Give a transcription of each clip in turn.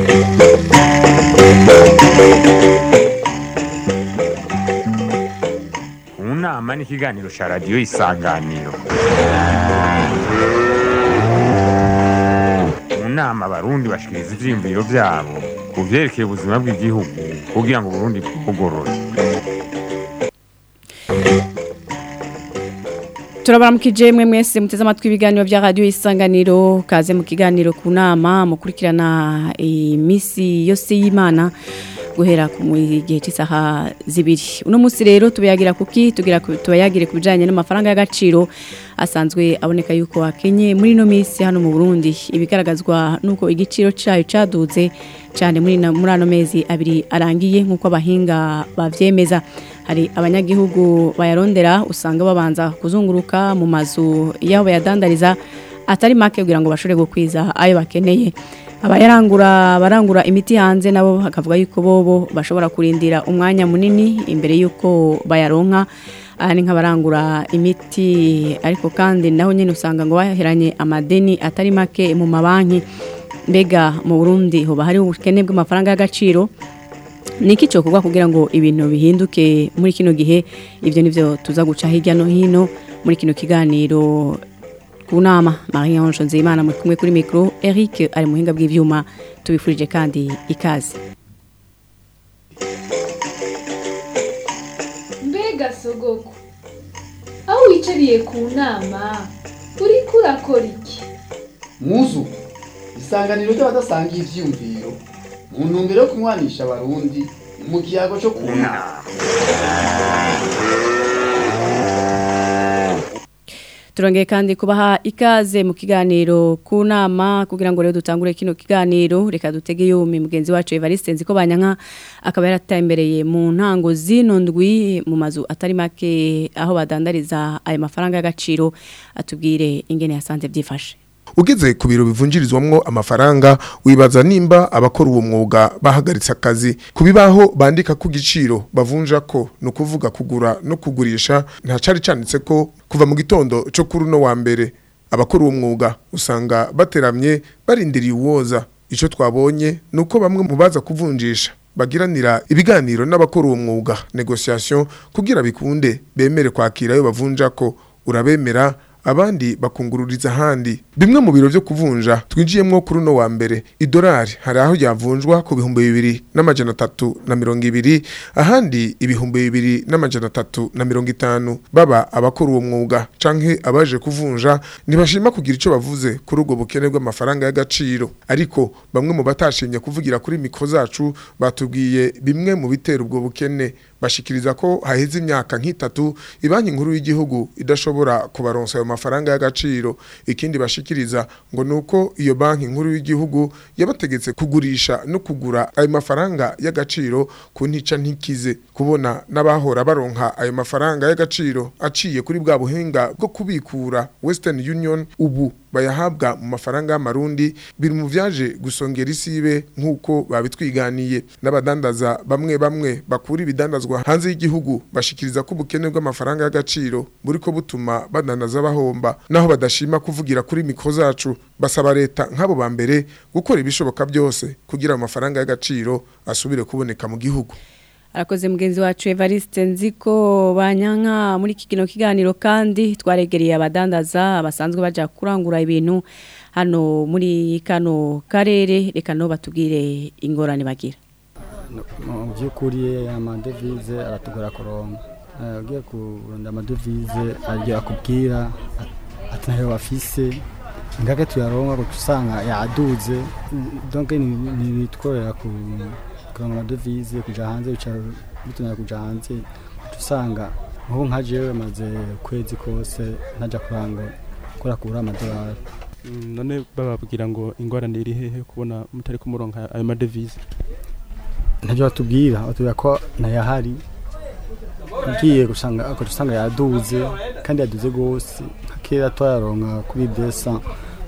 Unama ni ikiganiro cya radiyo Isanganiro. Mu nama abarundi bashikiriza ivyiyumviro vyabo ku vyerekeye ubuzima bw'igihugu kugira ngo Burundi bugorore. Turabaramukije mwe mwese muteze amatwi ibiganiro vya radio Isanganiro, kaze mu kiganiro ku nama mukurikirana imisi yose y'Imana guhera ku gihe cy'isaha zibiri. Uno musi rero tubayagira kuki tubayagire kubijanye n'amafaranga y'agaciro asanzwe aboneka yuko akenye muri no misi hano mu Burundi, ibigaragazwa nuko igiciro cyayo caduze cyane muri ano mezi abiri arangiye nkuko abahinga bavyemeza. Hari abanyagihugu bayarondera usanga babanza kuzunguruka mu mazu yaho bayadandariza atari make kugira ngo bashobore gukwiza ayo bakeneye. Barangura imiti hanze nabo hakavuga yuko bobo bashobora kurindira umwanya munini imbere yuko bayaronka. Ani nk'abarangura imiti ariko kandi naho nyene usanga ngo baheranye amadeni atari make mu mabanki. Mbega mu Burundi hoba hari ubukene bw'amafaranga y'agaciro? Niki cyo kugwa kugira ngo ibintu bihinduke muri kino gihe? Ivyo nivyo tuza guca hirya no hino muri kino kiganiro kunama. Marie-Ange Nzeyimana muri kumwe kuri micro, Eric ari muhinga bw'ivyuma. Tubifurije kandi ikaze. Mbega sogoko, aho wicariye ku nama uri kurakora iki? Muzu Isanganiro ry'abadasanga ivyumviro mu ntumbero yo kunywanisha abarundi mu kiyago cyo kunama. Turongeye kandi kubaha ikaze mu kiganiro ku nama kugira ngo rero dutangure kino kiganiro. Reka dutege yombi mugenzi wacu Evariste Nziko Banyanka akaba yaratembereye mu ntango zino ndwi mu mazu atari make aho badandariza ayo mafaranga y'agaciro, atubwire ingene yasanze byifashe. Ugeze ku biro bivunjirizwamwo amafaranga wibaza nimba abakora uwo mwuga bahagaritse akazi. Kubibaho bandika ku giciro bavunja ko no kuvuga kugura no kugurisha nta cari canditse ko kuva mu gitondo cyo kuri no wa mbere. Abakora uwo mwuga usanga bateramye barindiriye uwoza. Ico twabonye nuko bamwe mu baza kuvunjisha bagiranira ibiganiro n'abakora uwo mwuga negotiation kugira bikunde bemere kwakira yo bavunja ko urabemera abandi bakungururiza handi. Bimwe mu biro byo kuvunja twinjiyemwo kuri no wa mbere idolari hari aho yavunjwa ku 2320 ahandi 2350. Baba abakora uwo mwuga canke abaje kuvunja ntibashima kugira ico bavuze kuri ubwo bukene bw'amafaranga y'agaciro, ariko bamwe mu batashimye kuvugira kuri mikro zacu batubwiye bimwe mu bitera ubwo bukene. Bashikiriza ko haheze imyaka nk'itatu ibanki nkuru y'igihugu idashobora kubaronsa ayo mafaranga y'agaciro. Ikindi bashikiriza ngo nuko iyo banki nkuru y'igihugu yabategetse kugurisha no kugura ayo mafaranga y'agaciro ku ntica ntikize. Kubona n'abahora baronka ayo mafaranga y'agaciro aciye kuri bwa buhinga bwo kubikura Western Union ubu bayahabwa mu mafaranga y'amarundi biri mu vyaje gusongera isibe nkuko babitwiganiye. N'abadandaza bamwe bakuri ibidandazwa hanze y'igihugu bashikiriza ko ubukene bw'amafaranga y'agaciro buriko butuma badandaza bahomba. Naho badashima kuvugira kuri mikro zacu basaba leta nk'abo ba mbere gukora ibishoboka byose kugira amafaranga y'agaciro asubire kuboneka mu gihugu. Arakoze mugenzi wacu Evariste Nziko Banyanka. Muri kino kiganiro kandi twaregereye abadandaza basanzwe baja kurangura ibintu hano muri kano karere. Reka no batubwire ingorane bagira. Mu by'ukuri amadevize aratugora kuronka. Ugiye kurunda amadevize agiye akubwira ati nayo wafise ngake tuyaronka ko usanga yaduze. Donc ni bitworera ku amadevize kuja hanze bitunaya kuja hanze tusanga aho nkajewe maze kwezi kose ntaja kurakura amadolari. None bababwira ngo ingorane iri hehe kubona mutari kumuronka ayo madevize? Ntajo batubwira ko nayahari ugiye gusanga yaduze kandi yaduze gose. Kera twayaronka kuri 217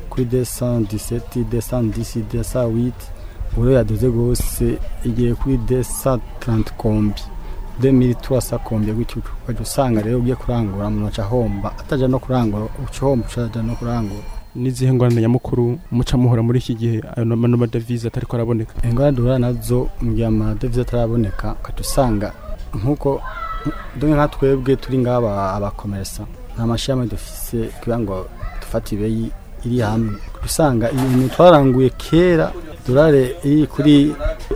210 208 uro yaduze gose igiye kuri 230 kombi 2300 kombi gutyo ukajya usanga rero ugiye kurangura mu maca homba ataja no kurangura ucihomba ucaja no kurangura. n'izihe ngorane nyamukuru muca muhora muri iki gihe ayo madevize atariko araboneka? Ingorane duhura nazo mu gihe amadevize ataraboneka ukadusanga nkuko dore nka twebwe turi ngaba abakomersa nta mashami dufise kugira ngo dufate ibeyi iri hamwe usanga ibintu twaranguye kera dolari iri kuri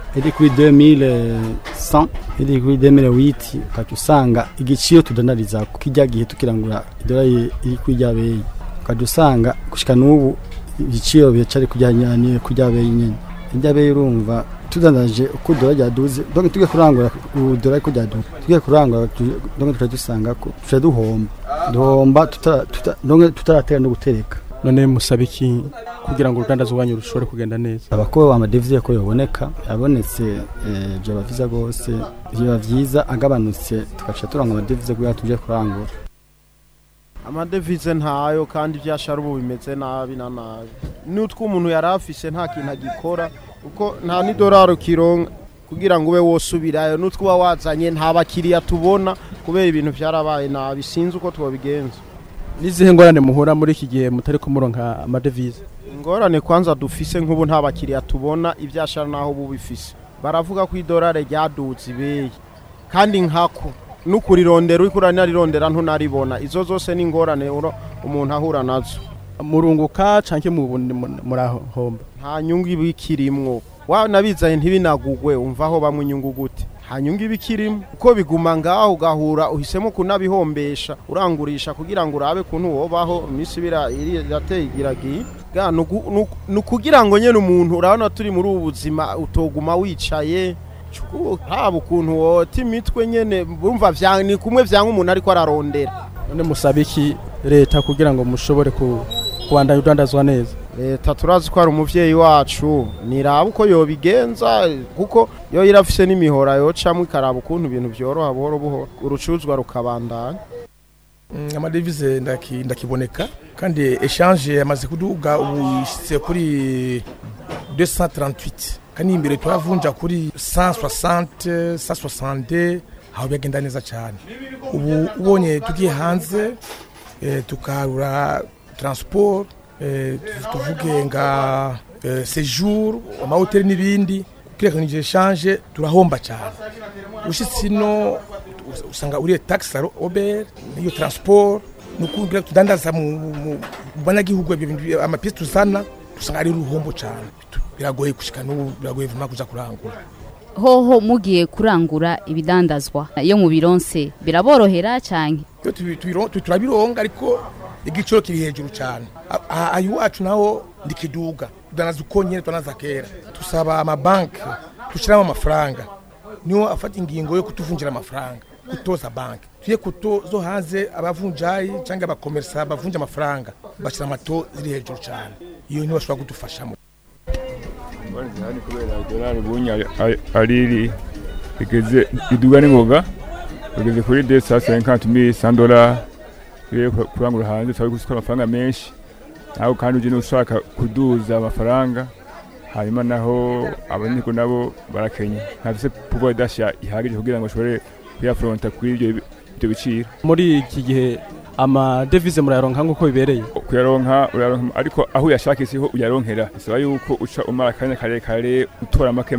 2100 iri kuri 2008 ukadusanga igiciro tudandariza kijya gihe tukirangura dolari iri kuri yabeyi ukadusanga gushika n'ubu igiciro bicari kujyanye kujya beyi nyene ijya beyi urumva tudandaje uko dolari yaduze donc tugiye kurangura dolari ko yaduze tugiye kurangura donc turadusanga ko duhomba tutaratera no gutereka. None musabiki kugira ngo uruganda zwanyu rushobore kugenda neza? Abakobwa amadevize ko yoboneka abonetse byo baviza gose byo bavyiza agabanutse tugaca turanga amadevize kugira tuje kurangura. Amadevize ntayo kandi byashara ubu bimeze nabi na nabi n'utwo umuntu yarafise nta kintu agikora uko nta ni dolari kironka kugira ngo ube wosubirayo n'utwo wazanye nta bakiriya tubona kubera ibintu byarabaye nabi sinzi uko twobigenza. Nizihe ngorane muhura muri iki gihe mutari kumuronka amadevize? Ingorane kwanza dufise nk'ubu nta bakiriya tubona ibyashara naho ubu bifise baravuga ko idolari ryaduze ibeyi kandi nkako nukurirondera ukurana rirondera ntunaribona izo zose ni ngorane umuntu ahura nazo. Murunguka canke murahomba? Nta nyungu ibikirimwo nabizaye ntibinagugwe umvaho bamwe inyungu gute hanyungu ibikirimo uko biguma ngaho ugahura uhisemo kunabihombesha urangurisha kugira ngo urabe kuntu wobaho imisibira irateye igiragi nukugira ngo nyene umuntu urabona turi muri ubuzima utoguma wicaye haba ukuntu wota imitwe nyene bumva ni kumwe vyanka umuntu ariko ararondera. None musabiki leta kugira ngo mushobore kubandanya udandazwa neza? Leta turazi ko ari umuvyeyi wacu niraba uko yobigenza kuko yo irafise n'imihora yocamwe ikaraba ukuntu ibintu byoroha buhoro buhoro urucuzwa rukabandanya. Amadevize ndakiboneka kandi échange yamaze kuduga ubishitse kuri 238 kandi imbere twavunja kuri 160 162 aho byagenda neza cyane. Ubu ubonye tugiye hanze tukarura transport tuvuge nga séjour amahoteli n'ibindi kirekanije échange turahomba cyane. Ushitsi no usanga uri taxe Uber niyo transport nukugira tudandaza mu banyagihugu amapiste tuzana usanga ari ruhombo cyane biragoye gushika no biragoye vuma kuza kurangura. Hoho mugiye kurangura ibidandazwa iyo mu bironse biraborohera cyane? Turabironga ariko igiciro kiri hejuru cyane. Ayo wacu naho ndikiduga danaza ukonyene twanaza kera tusaba amabanki tushiramo amafaranga niyo afata ingingo yo kutuvunjira amafaranga kutoza banki tuye kutozo hanze abavunjayi cyangwa abakomersa bavunja amafaranga bashira amato ziri hejuru cyane iyo niyo bashobora kudufashamo. Bari kubera dolari bunya ariri igeze iduga n'ingoga igeze kuri 250,000 $100 kurangura hanze twaje gusukura amafaranga menshi naho kandi uje nushaka kuduza amafaranga hanyuma naho abanyiko nabo barakenye ntafise pouvoir d'achat ihagije kugira ngo ashobore kuyafronta kuri ibyo biciro. Muri iki gihe amadevize murayaronka nkuko bibereye? Kuyaronka urayaronka ariko aho yashakise ho uyaronkera bisaba yuko uca umara kanya kare utora make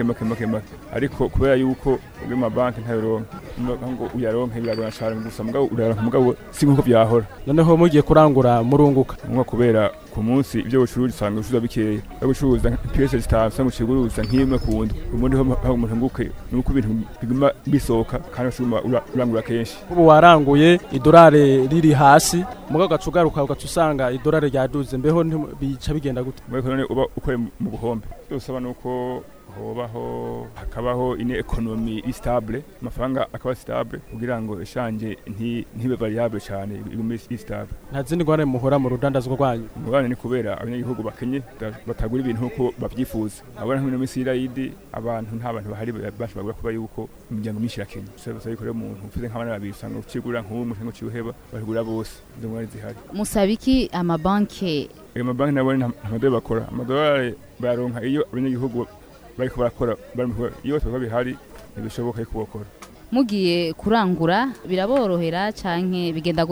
ariko kubera yuko ubwo mabanki ntayoronka ngo uyaronke biragora cyane gusa mugabo si nkuko byahora. Noneho mugiye kurangura murunguka nko kubera ku munsi ibyo bucuruzi usanga ucuruza bikeye bagucuruza pièce zitanu mu kiguruza nk'imwe ku wundi umuntu ho umuntu nguke nuko ibintu biguma bisoka kandi ushuma urangura kenshi. Ubu waranguye idolari riri hasi mugabo gacugaruka ugatusanga idolari ryaduze mbeho bica bigenda gute? Mweko none uba ukore mu buhombe dusaba nuko hobaho hakabaho ine economy stable amafaranga akaba stable kugira ngo eshanje ntibe variable cyane igume stable. Nta zindi ngwane muhora mu rudandazwa rwanyu? Ngwane ni kubera abanyagihugu bakenye batagura ibintu uko babyifuza abana nk'ino misi irayidi abantu nta bantu bahari bashobora kuba yuko imiryango myinshi yakenye so yikore umuntu ufite nk'abana babiri usanga ukigura nk'umuntu ngo cyuheba bagura bose izo ngwane zihari. Musabiki amabanki nabone amadolari bakora amadolari baronka iyo abanyagihugu bariko barakora iyo bihari ntibishoboka kubokora. Mugiye kurangura biraborohera canke bigenda gute?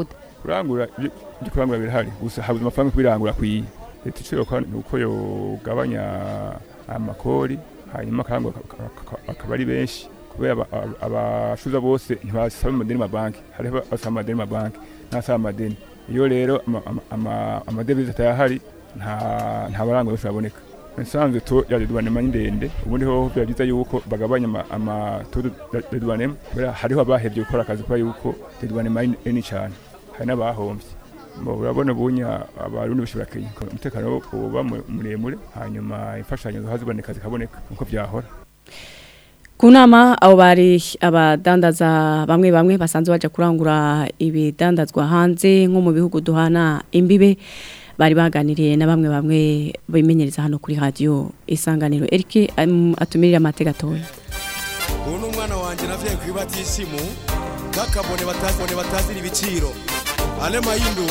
kurangura kurangura birahari gusa habuze amafaranga kubirangura kwiye leta iciro uko yogabanya amakori hanyuma kandi akaba ari benshi kubera abashuza bose ntibasaba amadeni mu banki hariho basaba amadeni mu banki n'asaba amadeni iyo rero amadevize atayahari nta barangwa bose baboneka nsanzwe to ya douanement ndende ubundi ho byagize yuko bagabanya amatodo de douanement kubera hariho abahevye gukora akazi kwa yuko de douanement ni cyane hari n'abahombye urabona bunya abarundi bashobora kenya umutekano uba muremure hanyuma imfashanyo haziboneka zikaboneka uko byahora kunama abo bari abadandaza bamwe basanzwe baje kurangura ibidandazwa hanze nko mu bihugu duhana imbibe bari baganiriye na bamwe bimenyereza hano kuri radio Isanganiro Eric atumirira amateka toya uno mwana wanje navye kwibatisimu kakabone batazira ibiciro ale mayindu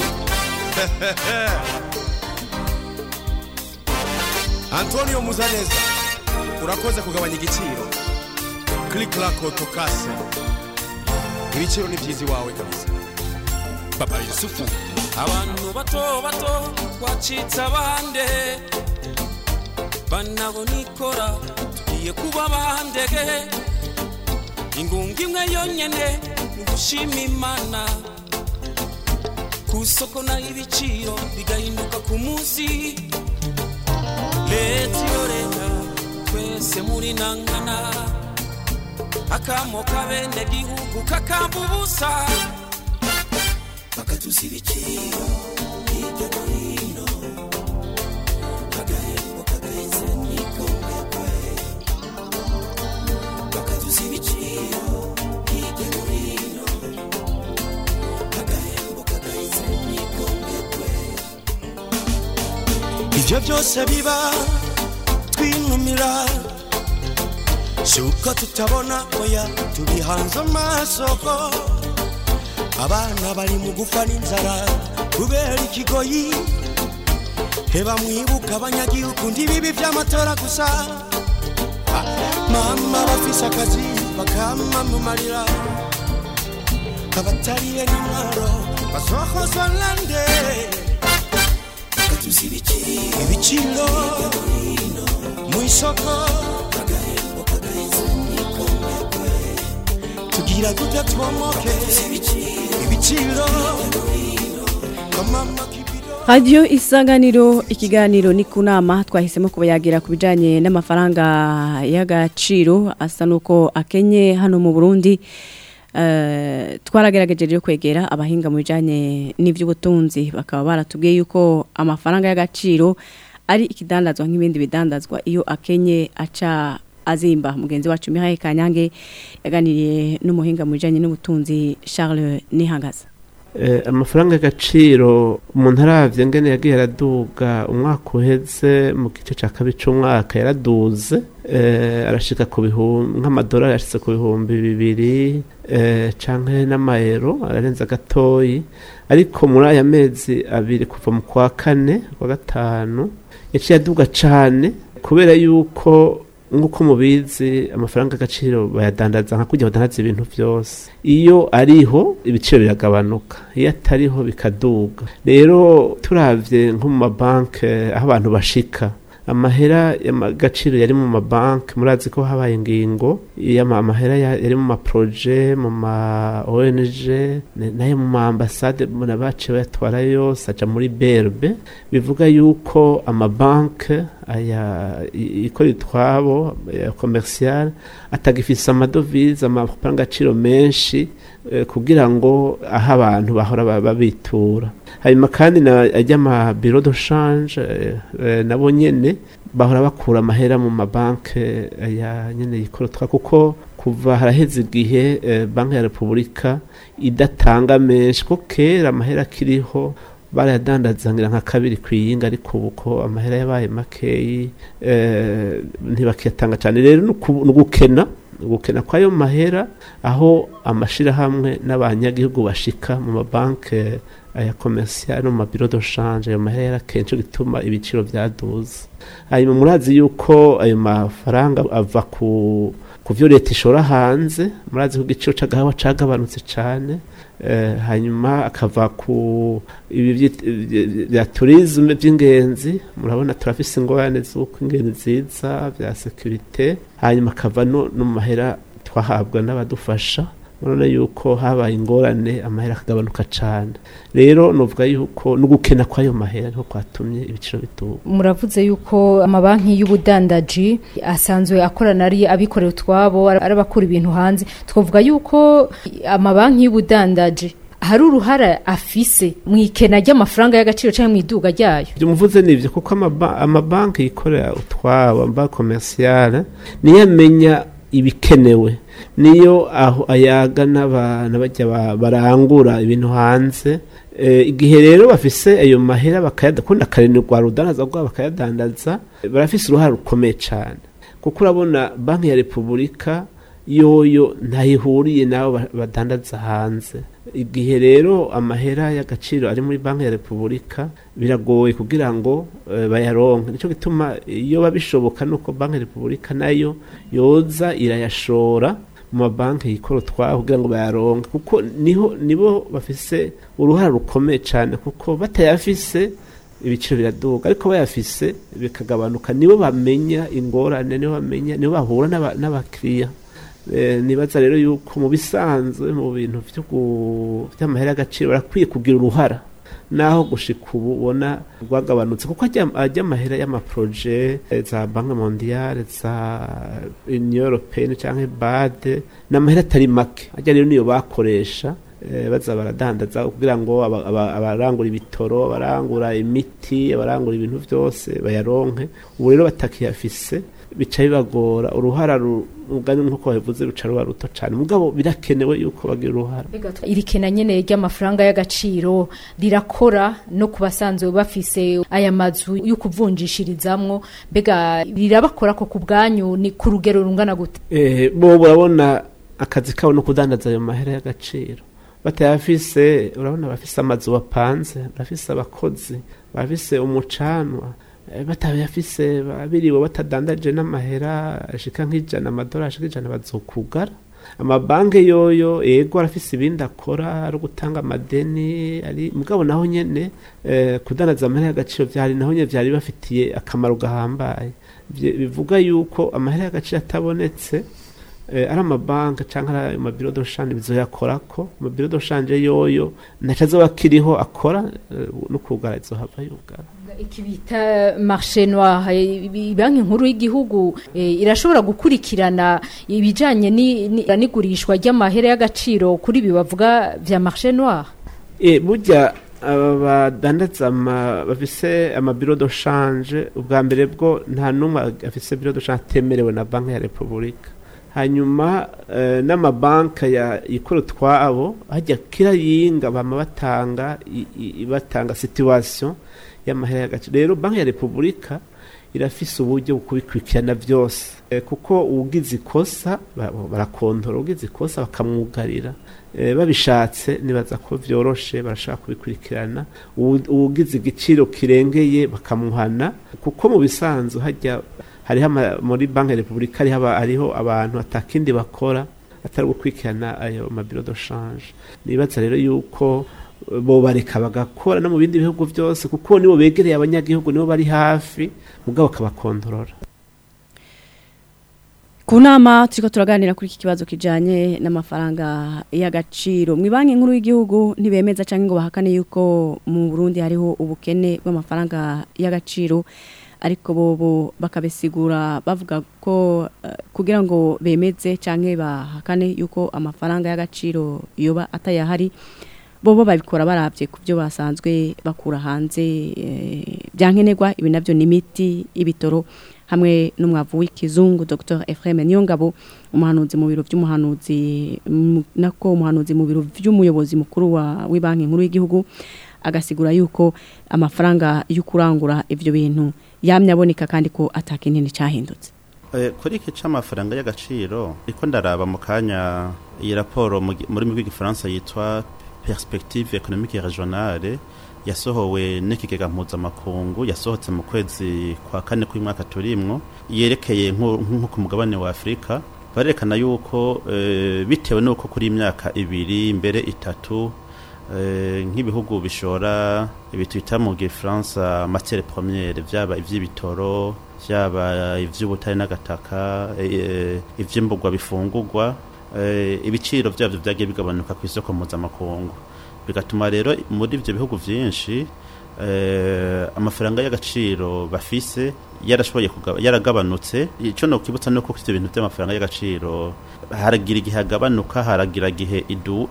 Antonio Muzaneza urakoze kugabanya igiciro click lako tokase ibiciro ni byizi wawe kabisa Baba Yusufu abantu bato twacitsa bande banabo nikora tugiye kuba bandege ingunga imwe yonyene gushima Imana kusoko na ibiciro bigahinduka ku munsi leta yoreka twese muri nangana akamo kabende gihugu kakambubusa bakatuzi ibiciro hirya no hino agahembo kagaheze nikombekwe bakatuzi ibiciro hirya no hino agahembo kagaheze nikombekwe ivyo byose biba twinumira shuko tutabona oya tubihanze amasoko abana bari mu gufa n'inzara kubera ikigoyi heba mwibuka abanyagihugu ndibibi vy'amatora gusa mama bafise akazi bakamamumarira abatariye n'intwaro basohozwa lande bakatuzi ibiciro mu isoko agahembo kagaheze nikombekwe tugira gutya twomoke ibiciro Radio Isanganiro ikiganiro ni kunama twahisemo kubayagira kubijanye n'amafaranga y'agaciro asa nuko akenye hano mu Burundi twaragerageje ryo kwegera abahinga mu bijanye n'ivy'ubutunzi bakaba baratubwiye yuko amafaranga y'agaciro ari ikidandazwa nk'ibindi bidandazwa iyo akenye aca azimba mugenzi wacu Mihaye Kanyange yaganiriye n'umuhinga mu bijanye n'ubutunzi Charles Nihangaza amafaranga y'agaciro umuntu aravye ngene yagiye araduga umwaka uheze mu gice ca kabiri c'umwaka yaraduze arashika ku bihumbi nk'amadolari yashitse ku bihumbi 2 canke n'amayero ararenza gatoyi ariko muri aya mezi abiri kuva mu kwa kane kwa gatanu yaciye aduga cane kubera yuko nguko mubizi amafaranga y'agaciro bayadandaza nka kujya badandaza ibintu byose iyo ariho ibiciro biragabanuka iyo atariho bikaduga rero turavye nko mu mabanki aho abantu bashika amahera y'agaciro yari mu mabanki murazi ko habaye ingingo amahera yari mu maproje mu ma ONG nayo mu ambassade muna bace bayatwara yose aja muri BRB bivuga yuko amabanki aya ikora itwabo commercial atagifisa amadovize amafaranga y'agaciro menshi kugira ngo aho abantu bahora babitura hanyuma kandi ajya ama bureau de change nabo nyene bahora bakura amahera mu mabanki ya nyene yikorotwa kuko kuva haraheze igihe banki ya Republika idatanga menshi ko kera amahera kiriho barayadandazangira nka kabiri kwiyinga ariko ubuko amahera yabaye makeyi ntibakiyatanga cyane rero gukena kwayo mahera aho amashirahamwe n'abanyagihugu bashika mu mabanki aya commercial no mu bureau de change ayo mahera kenshi gituma ibiciro byaduze hanyuma murazi yuko ayo mafaranga ava ku vyo leta ishora hanze murazi ko igiciro c'agahawa cagabanutse cyane hanyuma akava ku ibi bya tourisme by'ingenzi murabona turafise ingorane z'uko ingenzi ziza bya security hanyuma akava no mu mahera twahabwa n'abadufasha murabona yuko habaye ingorane amahera akagabanuka cyane rero novuga yuko no gukena kwayo mahera niho kwatumye ibiciro bituba muravuze yuko amabanki y'ubudandaji asanzwe akorana ari abikorera utwabo arabakura ibintu hanze twavuga yuko amabanki y'ubudandaji hari uruhara afise mu ikena ry'amafaranga y'agaciro cyangwa mu iduga ryayo byumuvuze nivyo kuko amabanki yikorera utwabo amba commercial niyo amenya ibikenewe niyo aho ayaga n'abana bajya barangura ibintu hanze igihe rero bafise ayo mahera bakayadakunda karenirwa rudanaza rwa bakayadandaza barafise uruhara rukomeye cyane kuko urabona banki ya Republika yoyo ntayihuriye nabo badandaza hanze igihe rero amahera y'agaciro ari muri banki ya Republika biragoye kugira ngo bayaronke nico gituma iyo babishoboka nuko banki ya Republika nayo yoza irayashora mu banki yikoro twa kugira ngo bayaronke kuko nibo bafise uruhara rukomeye cyane kuko batayafise ibiciro biraduga ariko bayafise bikagabanuka nibo bamenya ingorane nibo bahura n'abakiriya nibaza rero yuko mu bisanzwe mu bintu by'amahera y'agaciro barakwiye kugira uruhara naho gushika ubu ubona rwagabanutse kuko ajya amahera y'amaproje za Banque Mondiale za Union Européenne canke BAD n'amahera atari make ajya rero niyo bakoresha baza baradandaza kugira ngo abarangura ibitoro barangura imiti abarangura ibintu byose bayaronke ubu rero batakiyafise bica bibagora uruhara rugani nkuko bavuze ruca ruba ruto cyane mugabo birakenewe yuko bagira uruhara irikena nyene ry'amafaranga y'agaciro rirakora no kubasanzwe bafise aya mazu yo kuvunjishirizamwo mbega rirabakora ko kubwanyu ni ku rugero rungana gute bo urabona akazi kabo no kudandaza ayo mahera y'agaciro batayafise urabona bafise amazu bapanze bafise abakozi bafise umucanwa batayafise babiriwe batadandaje n'amahera ashika nk'ijana amadolari ashika ijana bazokugara amabanke yoyo yego arafise ibindi akora ari gutanga amadeni ari mugabo naho nyene kudandaza amahera y'agaciro vyari naho nyene vyari bafitiye akamaro gahambaye bivuga yuko amahera y'agaciro atabonetse ari amabanki cyangwa ari amabiro doshanje bizoyakorako amabiro doshanje yoyo nacazo bakiriho akora no kugara izohava yugara iki bita marché noir banki nkuru y'igihugu irashobora gukurikirana ibijanye n'igurishwa ry'amahera y'agaciro kuri bibavuga vya marché noir burya abadandaza bafise amabiro doshanje ubwa mbere bwo nta numwe afise biro doshanje temerewe na banki ya Republika hanyuma n'amabanka yikora twabo hajya kirayinga bama batanga situation y'amahera y'agaciro rero banki ya Republika irafise uburyo bukubikurikirana byose kuko ugize ikosa barakontora ugize ikosa bakamwugarira babishatse nibaza ko byoroshe barashaka kubikurikirana ugize igiciro kirengeye bakamuhana kuko mu bisanzwe hajya hariho muri banki ya Republika hariho abantu atakindi bakora atari gukurikirana ayo mabiro doshanje nibaza rero yuko bo bareka bagakora no mu bindi bihugu byose kuko nibo begereye abanyagihugu nibo bari hafi mugabo kabakontorora kunama turiko turaganira kuri iki kibazo kijanye n'amafaranga y'agaciro mu banki nkuru y'igihugu ntibemeza canke ngo bahakane yuko mu Burundi hariho ubukene bw'amafaranga y'agaciro ariko bobo bakabesigura bavuga ko kugira ngo bemeze canke bahakane yuko amafaranga y'agaciro yoba atayahari bobo babikora baravye kubyo basanzwe bakura hanze byankenerwa ibi navyo ni imiti ibitoro hamwe n'umwavu w'ikizungu Dr Ephraim Niyongabo umuhanuzi mu biro by'umuhanuzi nako umuhanuzi mu biro by'umuyobozi mukuru w'ibanki nkuru y'igihugu agasigura yuko amafaranga y'ukurangura ivyo bintu yamyaboneka kandi ko atakinini cyahindutse kuri iki c'amafaranga y'agaciro iko ndaraba mu kanya iyi raporo muri rw'igifaransa yitwa perspective économique régionale yasohowe n'ikigega mpuzamakungu yasohotse mu kwezi kwa kane kw'umwaka turimwo yerekeye nko ku mugabane wa Afrika barerekana yuko bitewe nuko kuri imyaka 2 mbere 3 nk'ibihugu bishora ibitwita mu Gifaransa matière première vyaba ivy'ibitoro vyaba ivy'ubutare n'agataka ivy'imbugwa bifungurwa ibiciro vyavyo vyagiye bigabanuka ku isoko mpuzamakungu bigatuma rero muri ivyo bihugu vyinshi amafaranga y'agaciro bafise yarashoboye yaragabanutse ico no kibutsa no ko ivyo bintu by'amafaranga y'agaciro haragira igihe agabanuka haragira igihe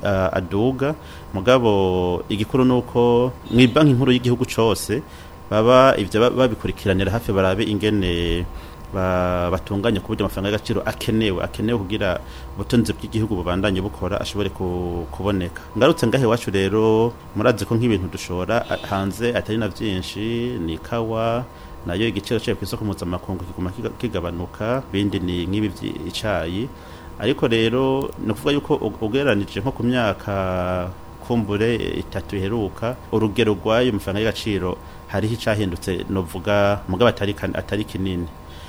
aduga mugabo igikuru nuko mu banki nkuru y'igihugu cose baba ivyo babikurikiranira hafi barabe ingene batunganya kuburyo amafaranga y'agaciro akenewe kugira ubutunzi bw'igihugu bubandanye bukora ashobore kuboneka ngarutse ngahe wacu rero murazi ko nk'ibintu dushora hanze atari na byinshi ni kawa nayo igiciro cyo ku isoko mpuzamakungu kiguma kigabanuka bindi ni nk'ibi icayi ariko rero no kuvuga yuko ugereranije nko ku myaka kumbure 3 iheruka urugero rwayo amafaranga y'agaciro hariho icahindutse no vuga mugabo atari kinini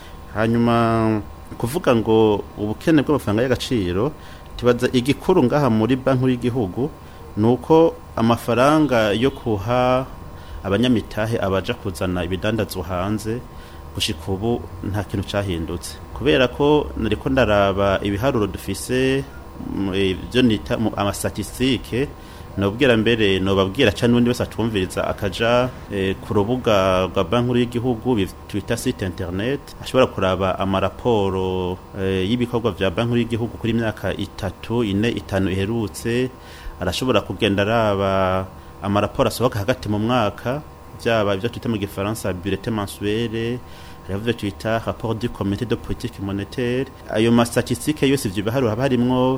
hanyuma kuvuga ngo ubukene bw'amafaranga y'agaciro tibaza igikuru ngaha muri banki y'igihugu nuko amafaranga yo kuha abanyamitahe abaja kuzana ibidandazwa hanze gushika ubu nta kintu cahindutse kubera ko nariko ndaraba ibiharuro dufise byo nita ama statistique nobwira mbere nobabwira cyane undi wese atumviriza akaja ku rubuga rwa banki y'igihugu Twitter site internet ashobora kuraba amaraporo y'ibikorwa vya banki y'igihugu kuri imyaka 3 4 5 iherutse arashobora kugenda araba amaraporo asohoka hagati mu mwaka byaba ibyo twita mu Gifaransa bulletin mensuel Ravyo twita rapport du comité de politique monétaire ayo ma statistique yose ivyo biharu habarimwo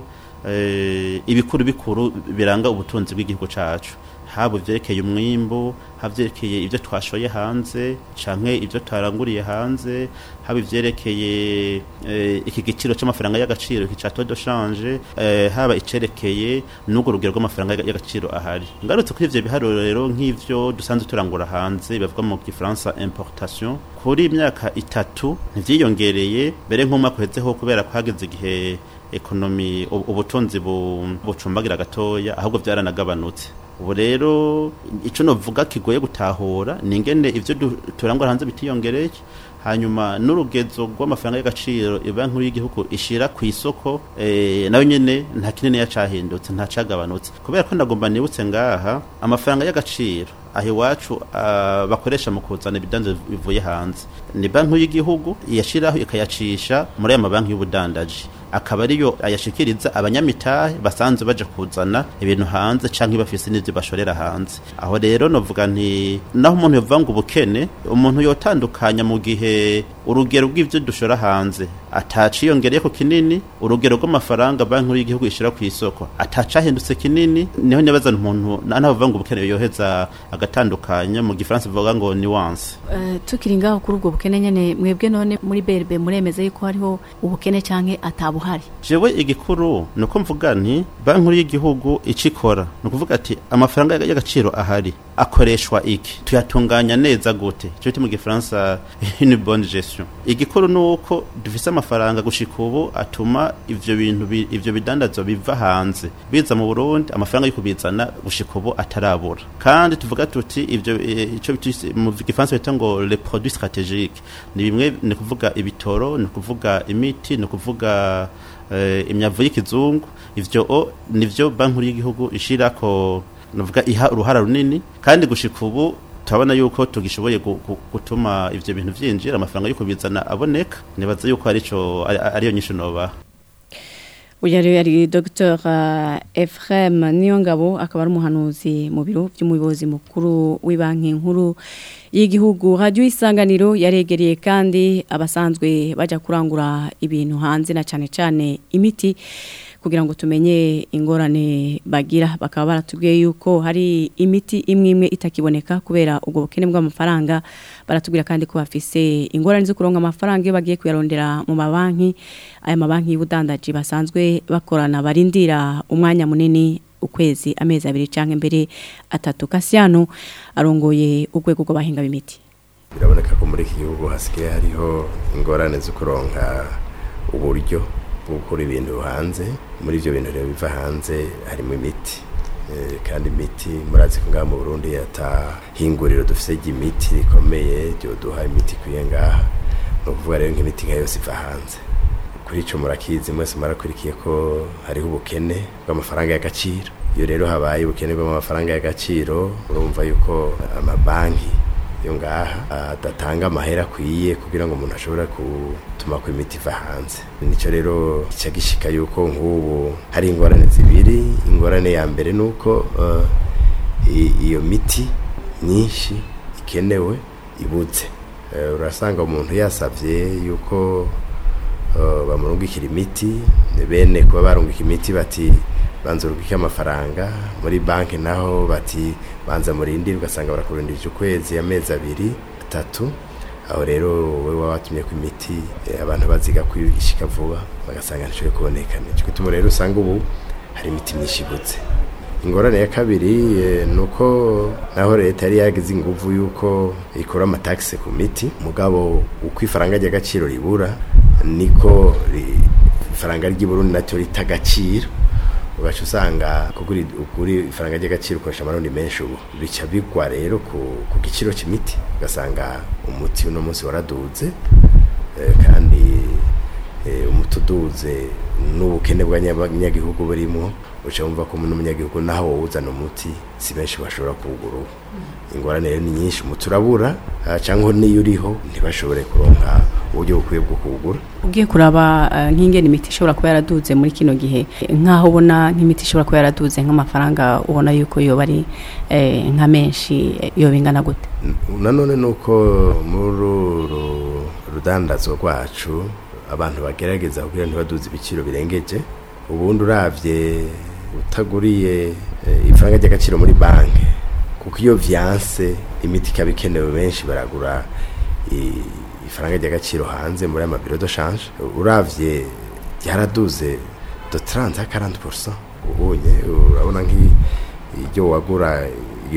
ibikuru biranga ubutunzi bw'igihugu cacu habo vyerekeye umwimbo havyerekeye ivyo twashoye hanze canke ivyo taranguriye hanze habo vyerekeye iki giciro c'amafaranga y'agaciro ki taux de change haba icerekeye n'ugo rugero rw'amafaranga y'agaciro ahari ngarutse kuri ivyo biharuro rero nk'ivyo dusanzwe turangura hanze bavuga mu Gifaransa importation kuri imyaka 3 ntivyiyongereye bere nk'umwaka uhezeho kubera ko hageze igihe ekonomi ubutunzi bucumbagira gatoya ahubwo byaranagabanutse ubu rero ico novuga kigoye gutahura ningene ivyo turangwa hanze bitiyongereye hanyuma n'urugezo rw'amafaranga y'agaciro ibanki y'igihugu ishira ku isoko nayo nyene nta kinene yacahindutse nta cagabanutse kubera ko ndagomba nibutse ngaha amafaranga y'agaciro aho iwacu bakoresha mu kuzana ibidandazo bivuye hanze ni banki y'igihugu yashiraho ikayacisha muri aya mabanki y'ubudandaji akaba ariyo ayashikiriza abanyamitahe basanzwe baje kuzana ibintu hanze canke bafise n'ivyo bashorera hanze aho rero novuga nti naho umuntu yovanga ubukene umuntu yotandukanya mu gihe urugero rw'ivyo dushora hanze ataciyongereye ko kinini urugero rw'amafaranga banki y'igihugu ishira ku isoko atacahindutse kinini niho nyabaza umuntu navanga ubukene yoheza agatandukanya mu Gifaransa bivuga ngo nuance tukiri ngaho kuri ubwo bukene nyene mwebwe none muri BRB muremeze yuko hariho ubukene canke atabuhari jewe igikuru nuko mvuga nti banki y'igihugu icikora nukuvuga ati amafaranga y'agaciro ahari akoreshwa iki tuyatunganya neza gute cyo mu Gifaransa une bonne gestion igikuru nuko dufise amafaranga gushika ubu atuma ivyo bidandazo biva hanze biza mu Burundi amafaranga y'ukubizana gushika ubu atarabura kandi tuvuga tuti ivyo ico mu Gifaransa bita ngo les produits stratégiques ni bimwe ni kuvuga ibitoro ni kuvuga imiti ni kuvuga imyavu y'ikizungu ivyo nivyo banki y'igihugu ishirako navuga iha uruhara runini kandi gushika ubu turabona yuko tugishoboye gutuma ivyo bintu vyinjira amafaranga yo kubizana aboneka nibaza yuko ariyo nyisho noba yari Dr Ephraim Niyongabo akaba ari umuhanuzi mu biro by'umuyobozi mukuru w'ibanki nkuru y'igihugu Radio Isanganiro yaregereye kandi abasanzwe baja kurangura ibintu hanze na cane imiti kugira ngo tumenye ingorane bagira bakaba baratubwiye yuko hari imiti imwe itakiboneka kubera ubwo bukene bw'amafaranga baratubwira kandi ko bafise ingorane zo kuronka amafaranga iyo bagiye kuyarondera mu mabanki aya mabanki y'ubudandaji basanzwe bakorana barindira umwanya munini ukwezi amezi 2 canke mbere 3 Kasiano arongoye urwego rwo bahinga b'imiti biraboneka ko muri iki gihugu hasigaye hariho ingorane zo kuronka uburyo gukora ibintu hanze. Muri ivyo bintu rero biva hanze harimo imiti, kandi imiti murazi ko ngaha mu Burundi atahinguriro dufise ry'imiti rikomeye ryo duha imiti kuye ngaha, no kuvuga rero nk'imiti nka yose iva hanze. Kuri ico murakizi mwese marakurikiye ko hariho ubukene bw'amafaranga y'agaciro. Iyo rero habaye ubukene bw'amafaranga y'agaciro, urumva yuko amabanki yo ngaha adatanga amahera akwiye kugira ngo umuntu ashobora gutuma ku imiti iva hanze. Nico rero cyagishika yuko nk'ubu hari ingorane zibiri. Ingorane ya mbere nuko iyo miti nyinshi ikenewe ibuze. Urasanga umuntu yasavye yuko bamurungikira imiti, bene kuba barungika imiti bati banzurugika amafaranga, muri banki naho bati banza murindira, ugasanga barakurindije ukwezi, amezi 2, 3. Aho rero wewe watumye ku imiti abantu baziga kwishika vuba bagasanga ntishobye kuboneka. Nico gituma rero usanga ubu hari imiti myinshi ibuze. Ingorane ya kabiri nuko naho leta yari yagize inguvu yuko ikora amataxe ku miti, mugabo uko ifaranga ry'agaciro ribura niko ifaranga ry'Uburundi nacyo ritagaciro. Ugaca usanga kuguri ifaranga ry'agaciro ukoresha amarundi menshi, ubu bica bigwa rero ku giciro cy'imiti. Ugasanga umuti uno munsi waraduze, kandi umuti uduze n'ubukene bw'abanyagihugu burimo, uca wumva ko n'umunyagihugu naho wuzana umuti si benshi bashobora kuwugura. Ingorane rero ni nyinshi, umuti urabura cyangwa niyo uriho ntibashobore kuronka uburyo bukwiye bwo kuwugura. Ugiye kuraba nk'ingene imiti ishobora kuba yaraduze muri kino gihe, nkaho ubona nk'imiti ishobora kuba yaraduze nk'amafaranga, ubona yuko yoba ari nka menshi, yo bingana gute? Nanone nuko muri rudandazo rwacu abantu bagerageza kugira ntibaduze ibiciro birengeje. Ubundi uravye utaguriye ifaranga ry'agaciro muri banki, kuko iyo vyanse imiti kabikenewe benshi baragura ifaranga ry'agaciro hanze muri amabiro de change. Uravye yaraduze de 30 à 40%. Ubonye urabona nk'iryo wagura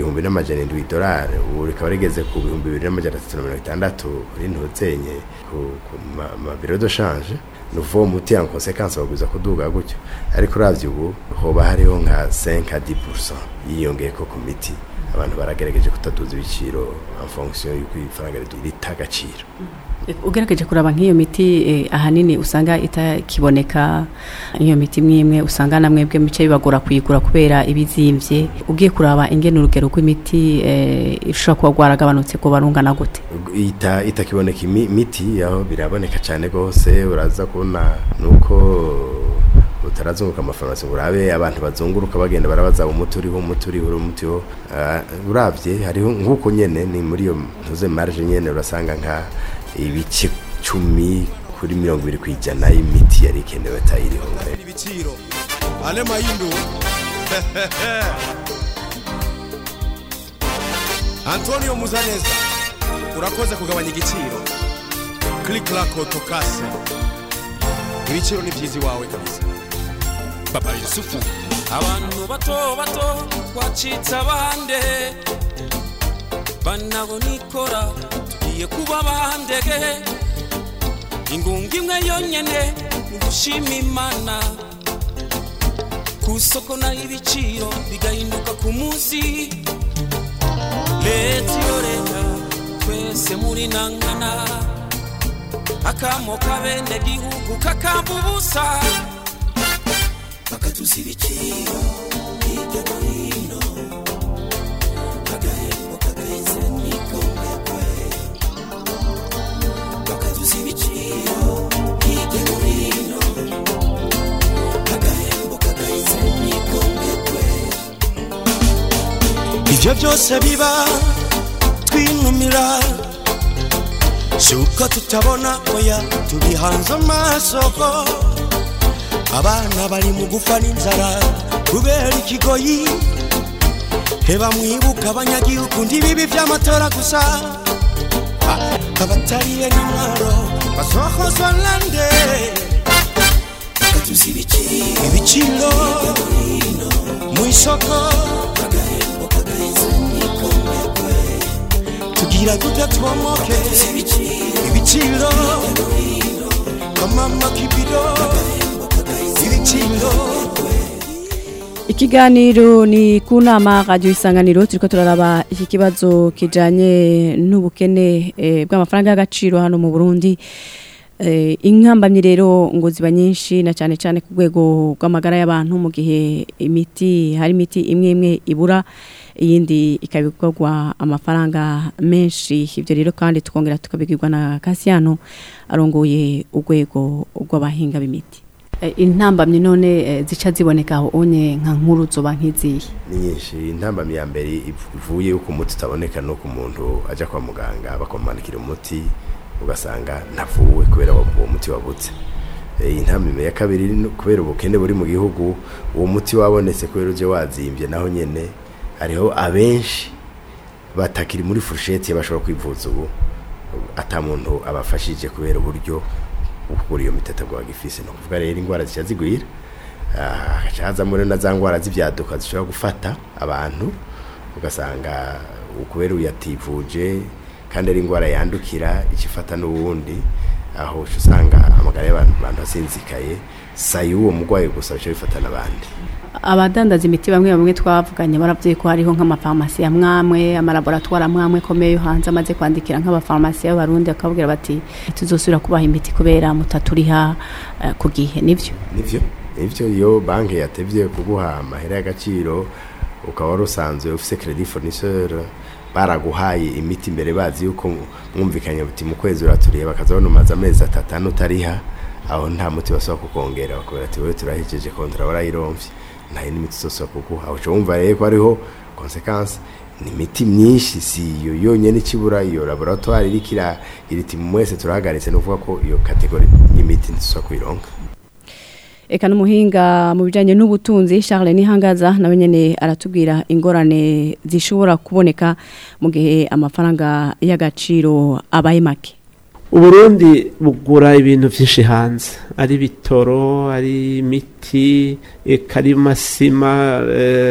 $1,700 ubu rikaba rigeze ku $2,360 rintuzenye ku mabiro de change. Nuvo muti en conséquence baguza kuduga gutyo, ariko uravye ubu hoba hariho nka 5 à 10% yiyongeye ko ku miti. Abantu baragerageje kutaduza ibiciro en fonction y'uko ifaranga ritagaciro. Ugerageje kuraba nk'iyo miti ahanini usanga itakiboneka, iyo miti mwimwe usanga namwe bwe mice bibagora kuyigura kubera ibizimvye. Ugiye kuraba ingene urugero rw'imiti ishobora kuba gwaragabanutse ko barungana gute? Itakiboneka imiti yaho biraboneka cyane gose. Uraza kubona nuko utarazunguka amafarasi ngo urabe abantu bazunguruka bagenda barabaza umuti uriho. Uravye hariho nk'uko nyene ni muri iyo ntuze marge nyene, urasanga nka ibice 10 kuri 20% y'imiti yari ikenewe tayiriho. Ibiciro ale mayindu Antonio Muzaneza, urakoze kugabanya igiciro. Click lako tokase, ibiciro ni byizi wawe kabisa. Papa Yusufu, abantu bato wacitse abande, banabo nikora tugiye kuba bandege. Ingunga imwe yonyene ngushima Imana, kusoko na ibiciro bigahinduka ku munsi. Leta yoreka twese muri nangana, akamo kabende gihugu kakabubusa. Bakatuzi ibiciro hirya no hino, agahembo kagaheze nikombekwe. Bakatuzi ibiciro hirya no hino, agahembo kagaheze nikombekwe. Ivyo byose biba twinumira, suko tutabona oya tubihanze amasoko. Abana bari mu gufa n'inzara kubera ikigoyi, heba mwibuka abanyagihugu ndibibi vy'amatora gusa. Abatariye n'intwaro basohozwa lande, bakatuzi ibiciro mu isoko. Agahembo kagaheze nikombekwe, tugira gute twomoke ibiciro kamama kibiro. igiciro. Ikiganiro ni ku nama radio Isanganiro turiko turaraba iki kibazo kijanye n'ubukene bw'amafaranga y'agaciro hano mu Burundi. Inkambamye rero ngo ziba nyinshi na cyane cyane ku rwego rw'amagara y'abantu mu gihe hari imiti imwe imwe ibura iyindi ikabigurwa amafaranga menshi. Ivyo rero kandi tukongera tukabigirwa na Kasiano arongoye urwego rw'abahinga b'imiti. Intambamye none zica ziboneka aho onye nka nkuru zoba nkiziye ni nyinshi. Intambamye ya mbere ivuye uko umuti utaboneka no ku muntu aja kwa muganga bakomanikira umuti ugasanga ntavuwe kubera uwo muti wabutse. Intambamye ya kabiri kubera ubukene buri mu gihugu uwo muti wabonetse kubera uje wazimbye naho nyene hariho abenshi batakiri muri fourchette bashobora kwivuza ubu atamuntu abafashije kubera uburyo ukuri iyo mitata gwa gifise no kuvuga rero ingwara zicazigwira haza muri na za ngwara z'ivyaduka zishobora gufata abantu ugasanga ukubera uyativuje kandi ari ingwara yandukira ikifata n'uwundi aho usanga amagara y'abantu basinzikaye sayo uwo mugwayi gusa bice bifata n'abandi. Abadandaza imiti bamwe twavuganye baravye ko hariho nk'amafarmasi ya mwamwe amalaboratoire amwamwe komeye hanze amaze kwandikira nk'abafarmasi y'abarundi akabwira bati tuzosubira kubaha imiti kubera mutaturiha ku gihe. Nivyo iyo banki yatevye kuguha amahera y'agaciro ukaba rusanzwe ufise credit fournisseur baraguhaye imiti mbere bazi yuko mwumvikanye buti mu kwezi uraturiye bakazabona umaze amezi 3 utariha aho nta muti basaba kukongera bakubwira ati wewe turahejeje kontra warayironvye nta n'imiti zose kuguha. Aho cyumva rero ko ariho consequence ni imiti myinshi si yo yonyene kibura iyo laboratoire irikira iriti mwese turahagaritse no kuvuga ko iyo category y'imiti nzisa kwironka. Eka n'umuhinga mu bijanye n'ubutunzi Charles Nihangaza nawe nyene aratubwira ingorane zishobora kuboneka mu gihe amafaranga y'agaciro abaye make. Uburundi bugura ibintu vyinshi hanze ari bitoro ari imiti kari masima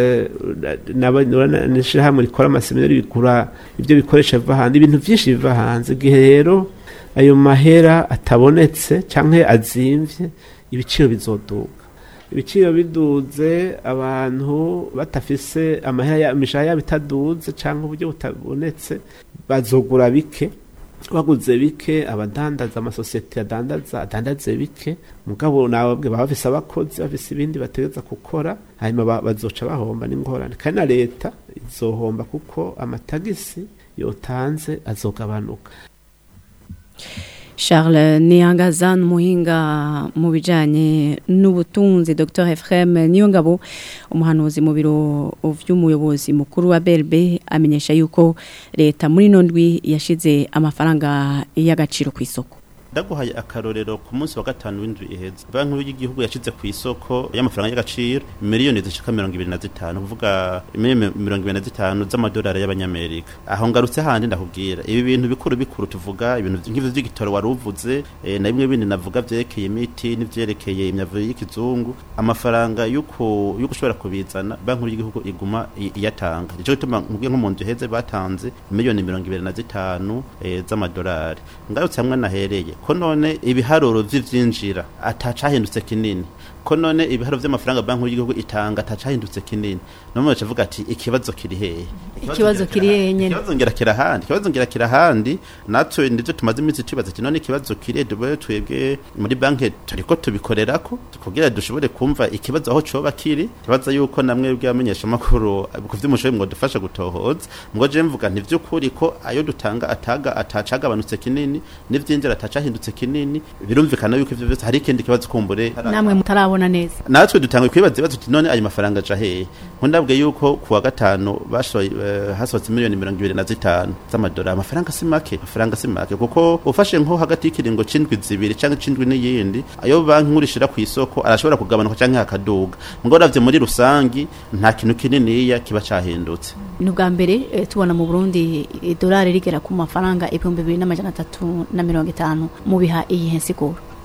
n'abanyesha muri kora amaseminari bigura ibyo bikoresha biva hanze ibintu vyinshi biva hanze. Gihe rero ayo mahera atabonetse canke azimvye ibiciro bizoduga. Ibiciro biduze abantu batafise amahera y'imishahara bitaduze canke uburyo butabonetse bazogura bike. Waguze bike abadandaza amasosiyete adandaze bike mugabo nababwe bafise abakozi bafise ibindi bategeza gukora hanyuma bazoca bahomba n'ingorane kandi na leta izohomba kuko amatagisi yotanze azogabanuka. Charles Nihangaza muhinga mu bijanye n'ubutunzi. Dr Ephraim Niyongabo umuhanuzi mu biro vy'umuyobozi mukuru wa BRB amenyesha yuko leta muri nondwi yashize amafaranga y'agaciro ku isoko. Ndaguhaye akarorero ku munsi wa gatanu w'indwi iheze banki y'igihugu yashize ku isoko y'amafaranga y'agaciro miliyoni zishika 25 kuvuga 25 z'amadolari y'abanyamerika. Aho ngarutse handi ndakubwira ibi bintu bikuru tuvuga ibintu nk'ivyo by'igitoro waruvuze na bimwe bindi navuga vyekeye imiti n'ivyerekeye imyavu y'ikizungu amafaranga yuko ushobora kubizana banki y'igihugu iguma iyatanga. Ico gituma nkubwiye nko mu ndwi iheze batanze miliyoni 25 z'amadolari. Ngarutse hamwe nahereye ko none ibiharuro vy'vyinjira atacahindutse kinini ko none ibiharo vy'amafaranga banki y'igihugu itanga atacahindutse kinini nomwe bavuga ati ikibazo kiri hehe ikibazo kiri hehe nyene ikibazo ngira kirahandi natwe ndivyo tumaze iminsi tubaza ati none ikibazo kiri twebwe muri banki turiko tubikorerako kugira dushobore kumva ikibazo aho coba kiri kibaza yuko namwe bwamenyesha makuru kuvy'umushoye ngo dufasha gutohoza ngo je mvuga ntivyukuri ko ayo dutanga atacagabanutse kinini n'ivyinjira atacahindutse kinini birumvikana yuko ivyo byose hari ikindi kibazo kumbure namwe mutarabona neza natwe dutanga kwibaza ibibazo ati none ayo mafaranga aja hehe nkundabwe yuko kuwa gatanu bashoye hasohotse miliyoni 25 z'amadolari amafaranga si make kuko ufashe nko hagati y'ikiringo c'indwi zibiri canke c'indwi n'iyindi ayo banki nkurishira ku isoko arashobora kugabanuka canke hakaduga ngo ravye muri rusangi nta kintu kinini kiba cahindutse. Nubwa mbere tubona mu Burundi dolari rigera ku mafaranga 2350 mu biha iyi hensiguro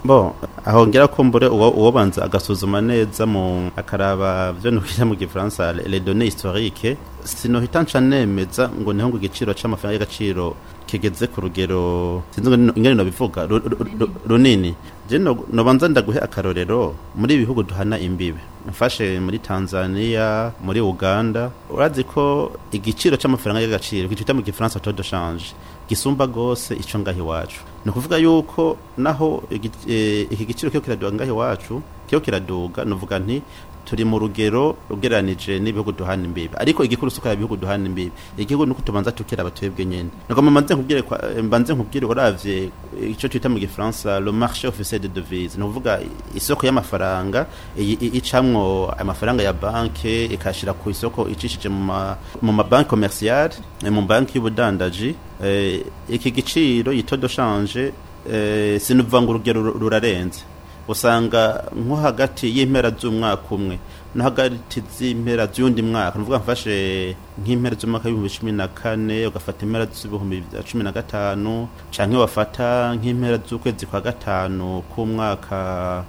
Bon, aho ngira ko mbure uwo banza agasuzuma neza mu akaraba byo nukira mu Gifaransa les données historiques sinohita nemeza ngo niho ngo igiciro c'amafaranga y'agaciro kigeze ku rugero sinzi ngo ingene no bivuga runini je no banza ndaguhe akarorero muri ibihugu duhana imbibe mfashe muri Tanzania muri Uganda urazi ko igiciro c'amafaranga y'agaciro kitita mu Gifaransa taux de change gisumba gose ico ngahi wacu no kuvuga yuko naho iki giciro cyo kiraduga ngahi wacu cyo kiraduga novuga nti turi mu rugero rugeranije n'ibihugu duhana imbibe ariko igikuru suka ya bihugu duhana imbibe igihugu nuko tubanza tukira abatwebwe nyene nuko mbanze nkubwire uravye ico twita mu Gifaransa le marché officiel de devises no kuvuga isoko y'amafaranga icamwo amafaranga ya banke ikashira ku isoko icishije mu mabanki commercial mu banki y'ubudandaji iki giciro yito de change sinuvuga ngo urugero rurarenze usanga nko hagati y'impera z'umwaka umwe no hagati z'impera z'undi mwaka nuvuga mfashe nk'impera z'umwaka w'2014 ugafata impera z'2015 canke wafata nk'impera z'ukwezi kwa gatanu ku mwaka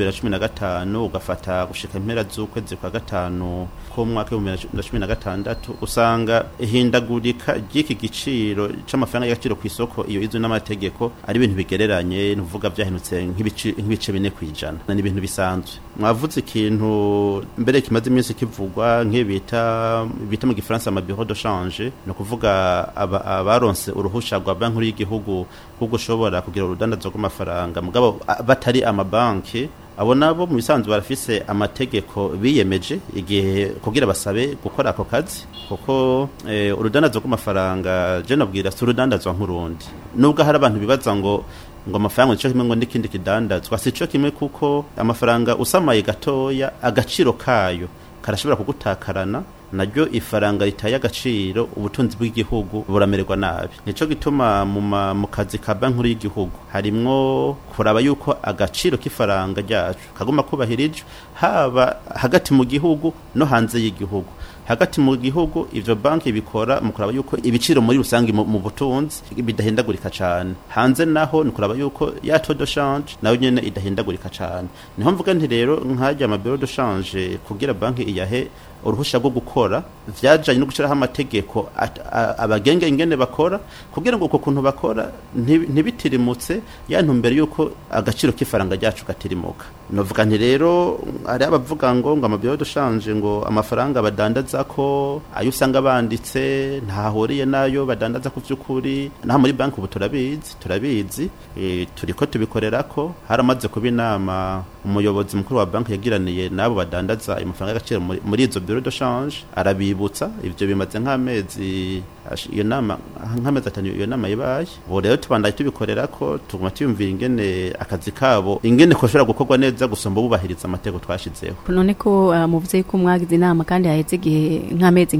w'2015 ugafata gushika impera z'ukwezi kwa gatanu ku mwaka w'2016 usanga ihindagurika ry'iki giciro c'amafaranga y'agaciro ku isoko iyo izwe n'amategeko ari ibintu bigereranye nuvuga byahinutse nk'ibice bine kwijana na ibintu bisanzwe mwavuze ikintu mbere kimaze iminsi kivugwa nk'ibita mu Gifaransa ama bureau de change no kuvuga abaronse uruhusha rwa banki y'igihugu kuko ushobora kugira urudandazo rw'amafaranga mugabo batari amabanki abo nabo mu bisanzwe barafise amategeko biyemeje igihe kugira basabe gukora ako kazi kuko urudandazo rw'amafaranga je nabwira si urudandazo nk'urundi nubwo hari abantu bibaza ngo amafaranga nico kimwe ngo n'ikindi kidandazwa sico kimwe kuko amafaranga usamaye gatoya agaciro kayo karashobora kugutakarana naryo ifaranga ritaye agaciro ubutunzi bw'igihugu buramererwa nabi nico gituma mu kazi ka banki y'igihugu harimwo kuraba yuko agaciro k'ifaranga ryacu kaguma kubahirije haba hagati mu gihugu no hanze y'igihugu hagati mu gihugu ivyo banki bikora mu kuraba yuko ibiciro muri rusangi mu butunzi bidahindagurika cyane hanze naho ni kuraba yuko ya taux de change nayo nyene idahindagurika cyane niho mvuga nti rero nkajya ama bureau de change kugira banki iyahe uruhusha rwo gukora vyajanye no gushiraho amategeko abagenge ingene bakora kugira ngo uko kuntu bakora ntibitirimutse yantumbere yuko agaciro k'ifaranga ryacu gatirimuka novuga nti rero ari abavuga ngo ama bureau de change ngo amafaranga badandaza ko ayo usanga banditse ntahuriye nayo badandaza ku vy'ukuri naho muri banki ubu turabizi turiko tubikorerako haramaze kuba inama umuyobozi mukuru wa banki yagiraniye nabo badandaza amafaranga y'agaciro muri izo bureau de change arabibutsa ivyo bimaze nk'amezi iyo nama nk'amezi 5 iyo nama yibaye bo rero tubandaye tubikorerako tuguma tuyumvira ingene akazi kabo ingene koshobora gukorwa neza gusomba bubahiriza amategeko twashizeho none ko muvuze ko mwagize inama kandi haheze igihe nk'amezi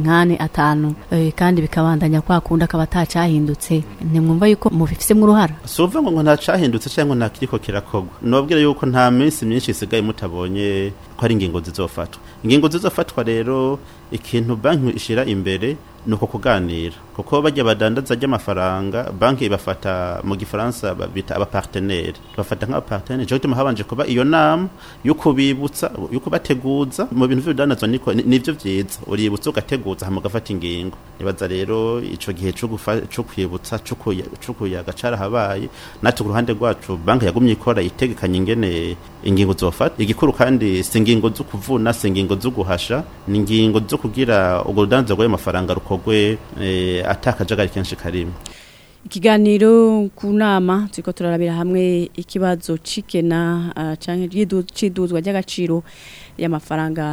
4-5 kandi bikabandanya kwakunda kabatacahindutse ntimwumva yuko mubifisemo uruhara sova ngo ntacahindutse cyangwa nta kiriko kirakogwa nobwira yuko nta minsi myinshi isigaye mutabonye ko ari ingingo zizofatwa rero ikintu banki ishira imbere nuko kuganira kuko bajya badandaza ry'amafaranga banki ibafata mu Gifaransa babita abapartenaire bafata nk'abapartenaire cyo gituma habanje kuba iyo nama yuko bibutsa yuko bateguza mu bintu by'udandazo nivyo vyiza uributsa ugateguza hama ugafata ingingo nibaza rero ico gihe cyo kwibutsa cyo kuyagacara habaye natwe ku ruhande rwacu banki yagumye ikora itegekanye ingene ingingo zofata igikuru kandi singingo zo kuvuna singingo zo guhasha ni ingingo zo kugira urudandazo rw'amafaranga rukogwe atakajagari kenshi karimo ikiganiro ku nama turiko turarabira hamwe ikibazo cikena canke ciduzwa ry'agaciro y'amafaranga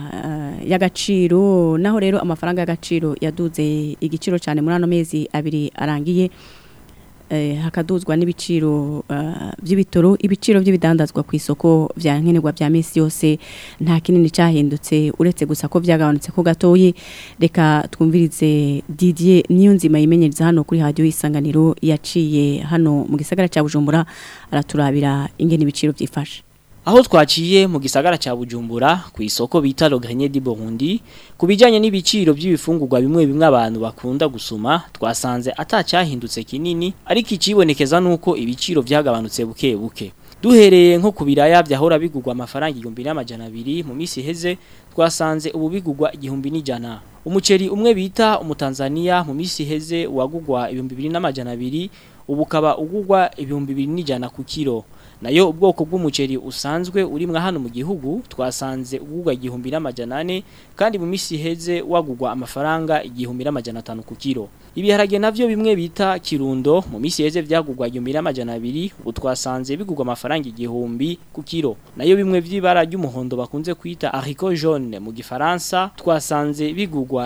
y'agaciro naho rero amafaranga y'agaciro yaduze igiciro cyane muri ano mezi 2 arangiye hakaduzwa n'ibiciro by'ibitoro ibiciro by'ibidandazwa ku isoko vya nkenerwa vya misi yose nta kinini cyahindutse uretse gusa ko byagabanutse ko gatoyi reka twumvirize Didier Niyonzima yimenyereza hano kuri radio Isanganiro yaciye hano mu gisagara cya Bujumbura araturabira ingene ibiciro byifashe aho twaciye mu gisagara cya Bujumbura ku isoko bita Le Grenier du Burundi kubijanye n'ibiciro by'ibifungurwa bimwe bimwe abantu bakunda gusuma twasanze atacyahindutse kinini ariko ikibonekeza nuko ibiciro byagabanutse buke buke duhereye nko ku biraya byahora bigurwa amafaranga 1200 mu misi heze twasanze ubu bigurwa 1100. Umuceri umwe bita umutanzania mu misi heze wagugwa 2200 ubu kaba ugugwa 2100 ku kilo. Nayo ubwoko bw'umuceri usanzwe urimwa hano mu gihugu twasanze ugugwa 1800 kandi mu misi heze wagugwa amafaranga 1500 ku kilo. Ibiharage navyo bimwe bita kirundo mu misi heze vyagugwa 1200 ubu twasanze bigugwa amafaranga 1000 ku kilo. Nayo bimwe vy'ibara ry'umuhondo bakunze kwita haricot jaune mu gifaransa twasanze bigugwa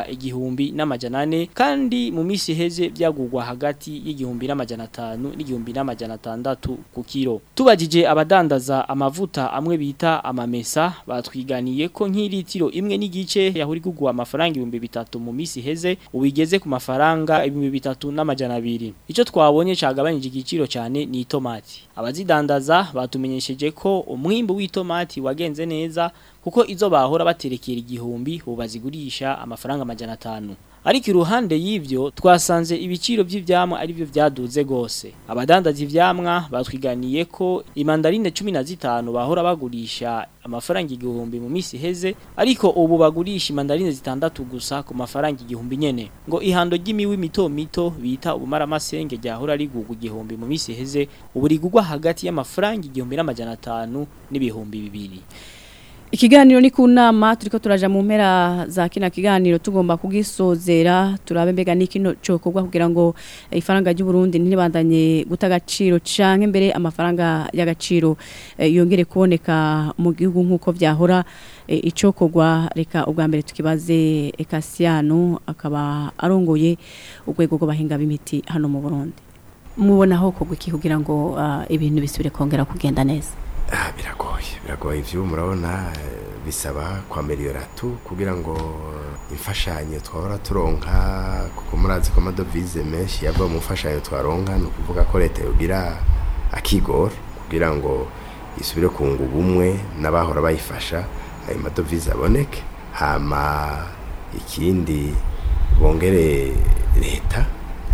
1400 kandi mu misi heze vyagugwa hagati y'1500 n'1500 ku kilo. Tubajije abadandaza amavuta amwe bita amamesa batwiganiye ko nk'ilitiro imwe n'igice yahuri gugwa amafaranga 3000 mu misi heze ubigeze ku mafaranga 3200. Ico twabonye cagabanije igiciro cyane ni itomati. Abazidandaza batumenyesheje ko umwimbo w'itomati wagenze neza kuko izo bahora baterekera 1000 ubazigurisha amafaranga 500. Ariko iruhande y'ivyo twasanze ibiciro by'ivyamwa ari byo byaduze gose. Abadandaza ivyamwa batwiganiye ko imandarine 15 bahora bagurisha amafaranga 1000 mu misi heze ariko ubu bagurisha imandarine 6 gusa ku mafaranga 1000 nyene. Ngo ihando ry'imiwi mito mito bita ubumara masenge ryahora rigugwa 1000 mu misi heze ubu rigugwa hagati y'amafaranga 1500 n'ibihumbi 2000. Ikiganiro ni kunama turiko turaja mu mpera za kina kiganiro tugomba kugisozera turabe mbega nikino cokogwa kugira ngo ifaranga ry'u Burundi ntibandanye gutagaciro canke mbere amafaranga y'agaciro yongere kuboneka mu gihugu nkuko vyahora icokogwa reka ubwa mbere tukibaze Ekasiano akaba arongoye urwego rwo bahinga b'imiti hano mu Burundi mubona ho kogwa iki kugira ngo ibintu bisubire kongera kugenda neza biragoye ivyo murabona bisaba kwameliora tu kugira ngo imfashanyo twahora turonka kuko murazi ko amadovize menshi yava mu mfashanyo twaronka no kuvuga ko leta yogira akigoro kugira ngo isubire kunga ubumwe n'abahora bayifasha ayo madovize aboneke hama ikindi bongere leta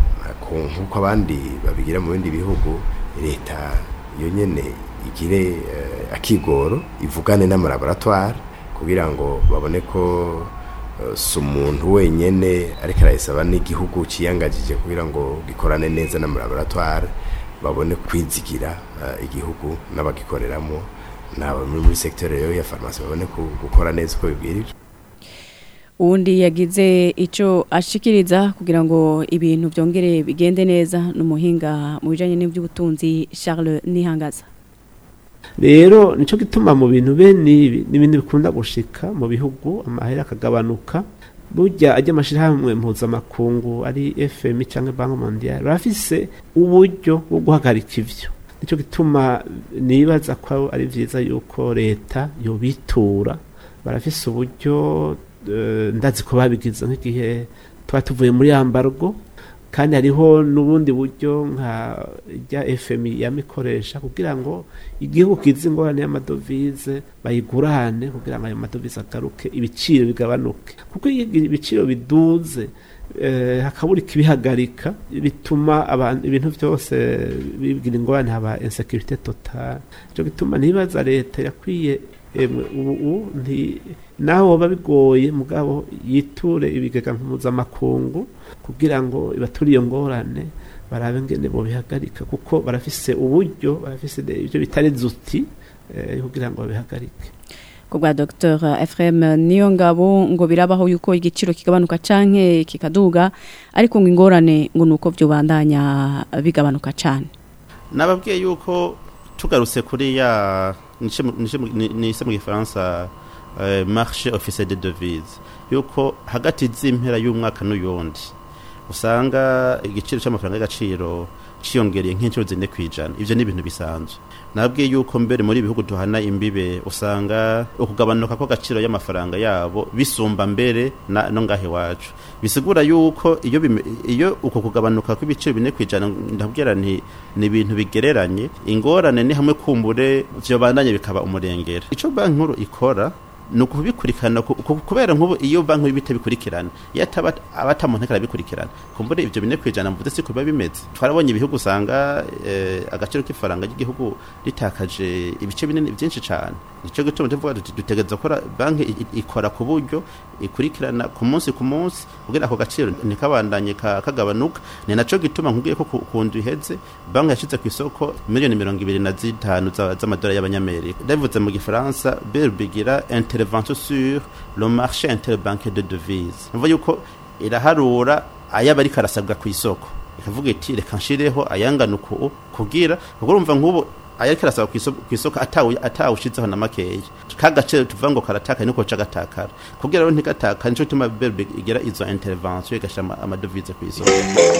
nkuko abandi babigira mu bindi bihugu leta yo nyene igire akigoro ivugane n'amalaboratoire kugira ngo babone ko sumuntu wenyene ariko arayisaba n'igihugu ciyangajije kugira ngo gikorane neza n'amalaboratoire babone kwizigira igihugu n'abagikoreramo nabo muri secteur yo ya pharmacie babone gukora neza uko bibwirije. Undi yagize ico ashikiriza kugira ngo ibintu byongere bigende neza n'umuhinga mu bijanye n'iby'ubutunzi Charles Nihangaza. Rero nico gituma mu bintu bene n'ibindi bikunda gushika mu bihugu amahera akagabanuka burya ajya amashirahamwe mpuzamakungu ari FM cyangwa Banki Mondiale bafise uburyo bwo guhagarika ivyo nico gituma nibaza ko ari vyiza yuko leta yobitura barafise uburyo ndazi ko babigize nk'igihe twatuvuye muri ambargo kandi hariho nubundi buryo nka rya FMI yamikoresha kugira ngo igihugu kizingorane y'amadovize bayigurane kugira ngo ayo madovize agaruke ibiciro bigabanuke kuko ibiciro biduze hakabura kibihagarika bituma abantu ibintu byose bigira ingorane haba insecurity total cyo gituma nibaza leta yakwiye ubu naho babigoye mugabo yiture ibigega mpuzamakungu kugira ngo ibaturiye ngorane barabe ngene bo bihagarika kuko barafise uburyo barafise ibyo bitari zuti kugira ngo bihagarike kubwa Dr Ephraim Niyongabo ngo birabaho yuko igiciro kigabanuka canke kikaduga ariko ngo ingorane ngo nuko byo bandanya bigabanuka cyane nababwiye yuko tugarutse kuri ya nise mu Gifaransa marché officiel de devises yuko hagati z'impera y'umwaka n'uyundi usanga igiciro cy'amafaranga y'agaciro ciyongereye nk'inshuro 4%. Ivyo ni ibintu bisanzwe. Nabwiye yuko mbere muri bihugu duhana imbibe usanga ukugabanuka ko gaciro y'amafaranga yabo bisumba mbere no ngahe wacu. Bisigura yuko iyo uko kugabanuka kw'ibiciro 4% ndabwira ni ibintu bigereranye ingorane ni hamwe kumbure vyo bandanye bikaba umurengera. Ico banki nkuru ikora no kubikurikirana kubera nk'ubu iyo banki y'ibite bikurikirana yataba abatamuntu karabikurikirana kumbure ivyo bine kwijana mvuze siko biba bimeze twarabonye ibihugu usanga agaciro k'ifaranga ry'igihugu litakaje ibice binini byinshi cyane nico gituma tuvuga dutegeza ko banki ikora ku buryo ikurikirana ku munsi kugira ako gaciro nikabandanye kagabanuka ni naco gituma nkubwiye ko kundu iheze banki yashize ku isoko miliyoni 25 z'amadolari y'abanyamerika ndavuze mu gifaransa bigira intervention sur le marché interbancaire de devises mvuga yuko iraharura ayaba ari karasabwa ku isoko ikavuga iti reka nshireho ayangana uko kugira urumva nk'ubu ayariko arasaba ku isoko atawushizeho na makeya kagaciro tuvuga ngo karataka niko cagatakara kugira rero ntigataka nico tuma berbe igira izo intervention igashama amadovize ku isoko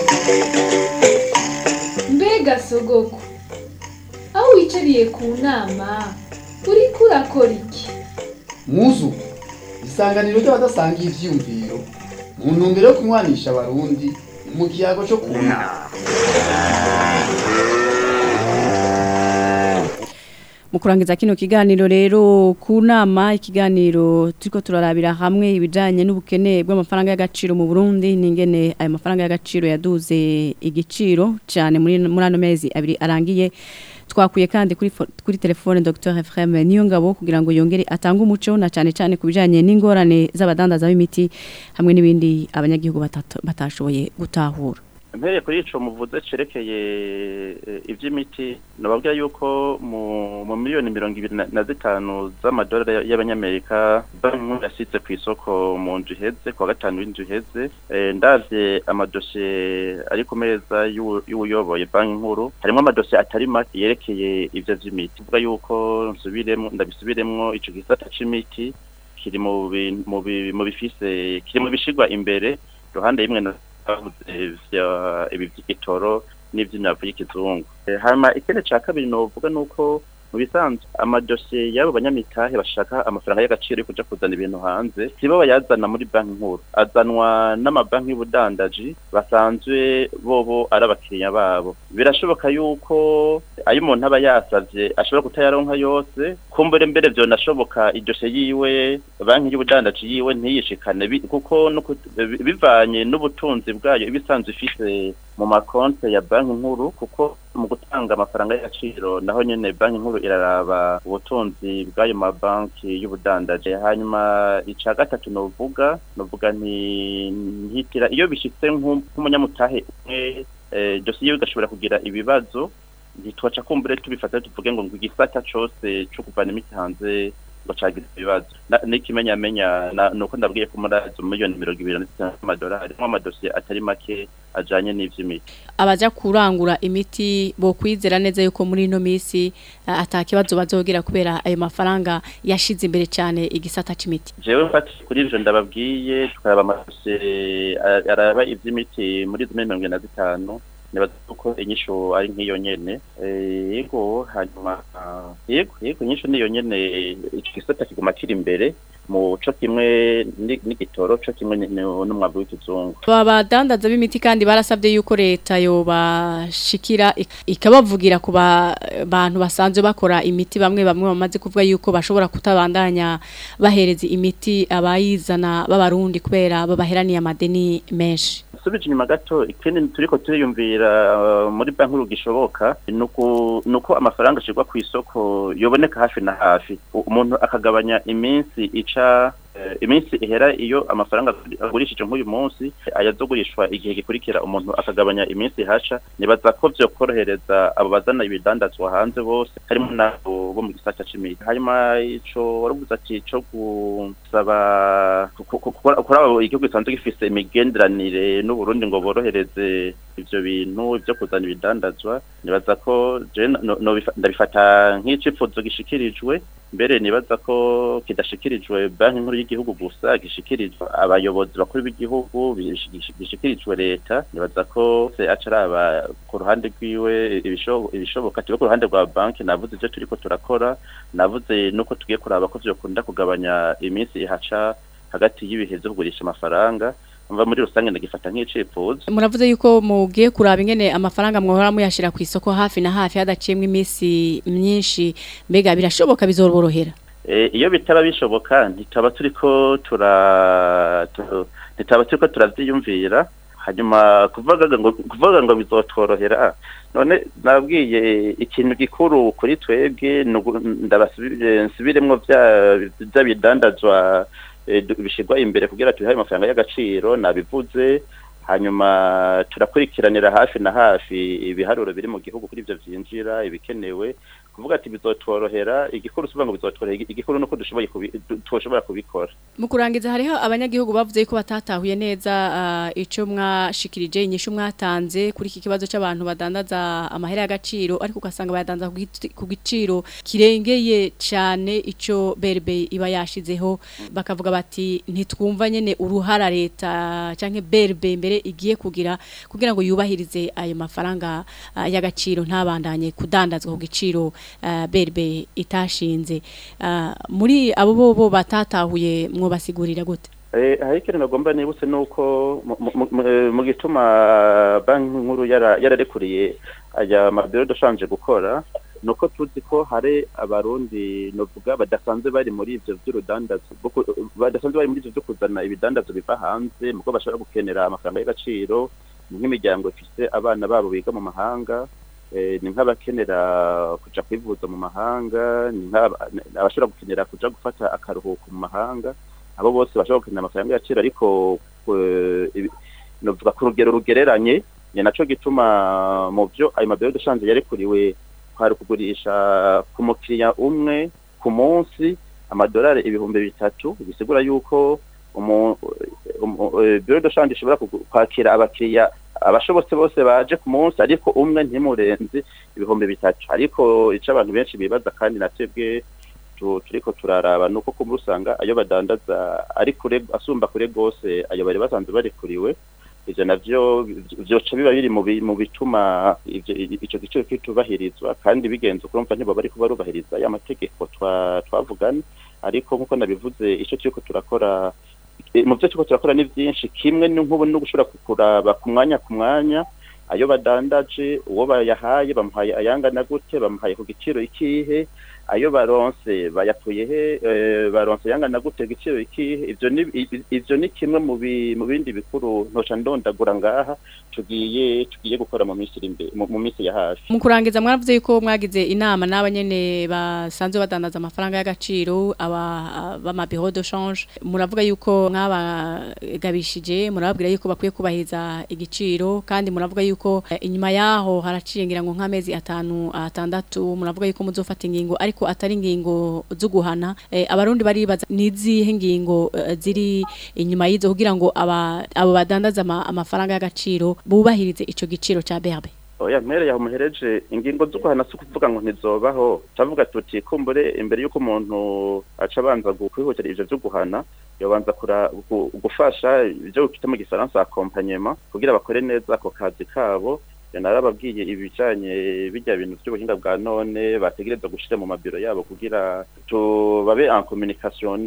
mbega sogoko aho wicariye ku nama uriko urakora iki muzu isanganiro ry'abadasangiye ivyumviro mu ntumbero yo kunywanisha abarundi mu kiyago cyo kunama mu kurangiza kino kiganiro rero ku nama ikiganiro turiko turarabira hamwe ibijanye n'ubukene bw'amafaranga y'agaciro mu Burundi ningene ayo mafaranga y'agaciro yaduze igiciro cyane muri ano mezi abiri arangiye twakuye kandi kuri telefone Dr. Ephraim Niyongabo kugira ngo yongere atanga umuco na cyane kubijanye n'ingorane z'abadandaza b'imiti hamwe n'ibindi abanyagihugu batashoboye gutahura Mpere kuri ico muvuze cerekeye ivy'imiti nababwira yuko mu miliyoni 25 z'amadolari y'abanyamerika banki yasitse ku isoko mu nzu iheze kwa gatanu w'inzu iheze ndavye amadosiye ari ku meza y'uyoboye banki nkuru harimo amadosiye atari make yerekeye ivyo vy'imiti uvuga yuko ndabisubiremwo ico gisata c'imiti kiri mu bifise kiri mu bishigwa imbere ruhande imwe iby'igitoro n'iby'imyavu y'ikizungu hama ikindi ca kabiri novuga nuko mu bisanzwe amadosiye y'abo banyamitahe bashaka amafaranga y'agaciro yo kuja kuzana ibintu hanze sibo bayazana muri banki nkuru azanwa n'amabanki y'ubudandaji basanzwe bobo ari abakiriya babo birashoboka yuko ayo umuntu aba yasavye ashobora kutayaronka yose kumbure mbere vyo nashoboka idosiye yiwe banki y'ubudandaji yiwe ntiyishikane kuko bivanye n'ubutunzi bwayo ibisanzwe ifise mu makonte ya banki nkuru kuko mu gutanga amafaranga y'agaciro naho nyene banki nkuru iraraba ubutunzi bw'ayo mabanki y'ubudandaje hanyuma ica gatatu novuga ntihitira iyo bishitse nk'umunyamutahe dosiye igashobora kugira ibibazo ntitwaca kumbure tubifata tuvuge ngo igisata cose co kuvana imiti hanze ngo cagira ibibazo n'ikimenyamenya nuko ndabwiye ko muri azo miliyoni 25 z'amadolari amadosiye atari make ajanye n'ivy'imiti abaja kurangura imiti bo kwizera neza yuko muri ino misi atakibazo bazogira kubera ayo mafaranga yashize imbere cyane igisata c'imiti jewe mfati kuri ivyo ndababwiye twaraba amadosiye araba ivy'imiti muri 2025 nibaza ko inyisho ari nk'iyo nyene yego hanyuma yego inyisho niyo nyene igisata kiguma kiri imbere mu co kimwe n'igitoro co kimwe n'umwavu w'ikizungu abadandaza b'imiti kandi barasabye yuko leta yobashikira ikabavugira ku bantu basanzwe bakora imiti bamwe bamaze kuvuga yuko bashobora kutabandanya bahereza imiti abayizana b'abarundi kubera babaheraniye amadeni menshi subije inyuma gato ikindi turiko turiyumvira muri banki nkuru gishoboka nuko amafaranga ashirwa ku isoko yoboneka hafi na hafi umuntu akagabanya iminsi iminsi ihera iyo amafaranga agurishije nk'uyu munsi ayazogurishwa igihe gikurikira umuntu akagabanya iminsi haca nibaza ko vyo korohereza abo bazana ibidandazwa hanze bose harimo nabo bo mu gisata c'imiti hanyuma ico waravuze ati co gusaba kuri igihugu gisanzwe gifise imigenderanire n'Uburundi ngo borohereze ivyo bintu ivyo kuzana ibidandazwa nibaza ko ndabifata nk'icifuzo gishikirijwe mbere nibaza ko kidashikirijwe banki nkuru y'igihugu gusa gishikirijwe abayobozi bakuru b'igihugu gishikirijwe leta nibaza ko se acaraba ku ruhande rwiwe ibishoboka tiwe ku ruhande rwa banki navuze ivyo turiko turakora navuze nuko tugiye kuraba ko vyokunda kugabanya iminsi ihaca hagati y'ibihe vyo kugurisha amafaranga mva muri rusange ndagifata nk'icifuzo muravuze yuko mugiye kuraba ingene amafaranga mwohora muyashira ku isoko hafi na hafi hadaciyemwe imisi myinshi mbega birashoboka bizoborohera iyo bitaba bishoboka ntitaba turiko turavyiyumvira hanyuma kuvuga ngo bizotworohera none nabwiye ikintu gikuru kuri twebwe nsubiremwo vya bidandazwa bishirwa imbere kugira tubihaye amafaranga y'agaciro nabivuze hanyuma turakurikiranira hafi na hafi ibiharuro biri mu gihugu kuri ivyo vyinjira ibikenewe kuvuga ati bizotworohera igikuru suvuga ngo bizotworohera igikuru nuko dushobora kubikora mu kurangiza hariho abanyagihugu bavuze ko batatahuye neza ico mwashikirije inyishu mwatanze kuri iki kibazo c'abantu badandaza amahera y'agaciro ariko ugasanga bayadanza ku giciro kirengeye cyane ico berbe iba yashizeho bakavuga bati ntitwumva nyene uruhara leta canke berbe mbere igiye kugira ngo yubahirize ayo mafaranga y'agaciro ntabandanye kudandazwa ku giciro berbe itashinze muri abo bo batatahuye mwobasigurira gute hari ikintu nagomba nibutse nuko mu gituma banki nkuru yararekuriye aya mabiro dashanje gukora nuko tuzi ko hari abarundi novuga badasanzwe bari muri ivyo vy'urudandazo badasanzwe bari muri ivyo vyo kuzana ibidandazo biva hanze muko bashobora gukenera amafaranga y'agaciro nk'imiryango ifise abana babo biga mu mahanga ni nk'abakenera kuja kwivuza mu mahanga ni abashobora gukenera kuja gufata akaruhuko mu mahanga abo bose bashobora gukenera amafaranga y'agaciro ariko novuga ku rugero rugereranye ni naco gituma mu byo ayo mabiro dashanje yarekuriwe kwari kugurisha ku mukiriya umwe ku munsi amadolari 3,000 bisigura yuko biro dashanje ishobora kwakira abakiriya abashobotse bose baje ku munsi ariko umwe ntimurenze 3,000 ariko ico abantu benshi bibaza kandi natebwe turiko turaraba nuko kumurusanga ayo badandaza ari kure asumba kure gose ayo bari basanzwe barekuriwe ivyo navyo vyoca biba biri mu bituma ico giciro kitubahirizwa kandi bigenze kurumva ntibo bari kubarubahiriza ya mategeko twavugana ariko nkuko nabivuze ico cyuko turakora mu byo cyuko turakora ni byinshi kimwe n'inkubo no gushura kuraba ku mwanya ayo badandaje uwo bayahaye bamuhaye ayangana gute bamuhaye ku giciro ikihe ayo baronse bayakuye he baronse yangana gute giciro ikihe ivyo ni kimwe mu bindi bikuru ntoca ndondagura ngaha tugiye gukora mu minsi ya hafi mu kurangiza mwaravuze yuko mwagize inama n'abanyene basanzwe badandaza amafaranga y'agaciro bama bureau de change muravuga yuko mwabagabishije murababwira yuko bakwiye kubahiriza igiciro kandi muravuga yuko inyuma yaho haraciye ngira ngo nk'amezi 5-6 muravuga yuko muzofata ingingo ariko atari ingingo zo guhana abarundi baribaza nizihe ngingo ziri inyuma yizo kugira ngo abo badandaza amafaranga y'agaciro bubahirize ico giciro ca berbe oya mere ya muhereje ingingo zo guhana se kuvuga ngo ntizobaho tavuga tuti kumbure imbere yuko umuntu aca banza kwihutira ivyo byo guhana yobanza gufasha ibyo ukita mu gifaransa accompagnement kugira bakore neza ako kazi kabo narababwiye ibijanye bijya bintu by'ubuhinga bwa none bategereza gushira mu mabiro yabo kugira babe en communication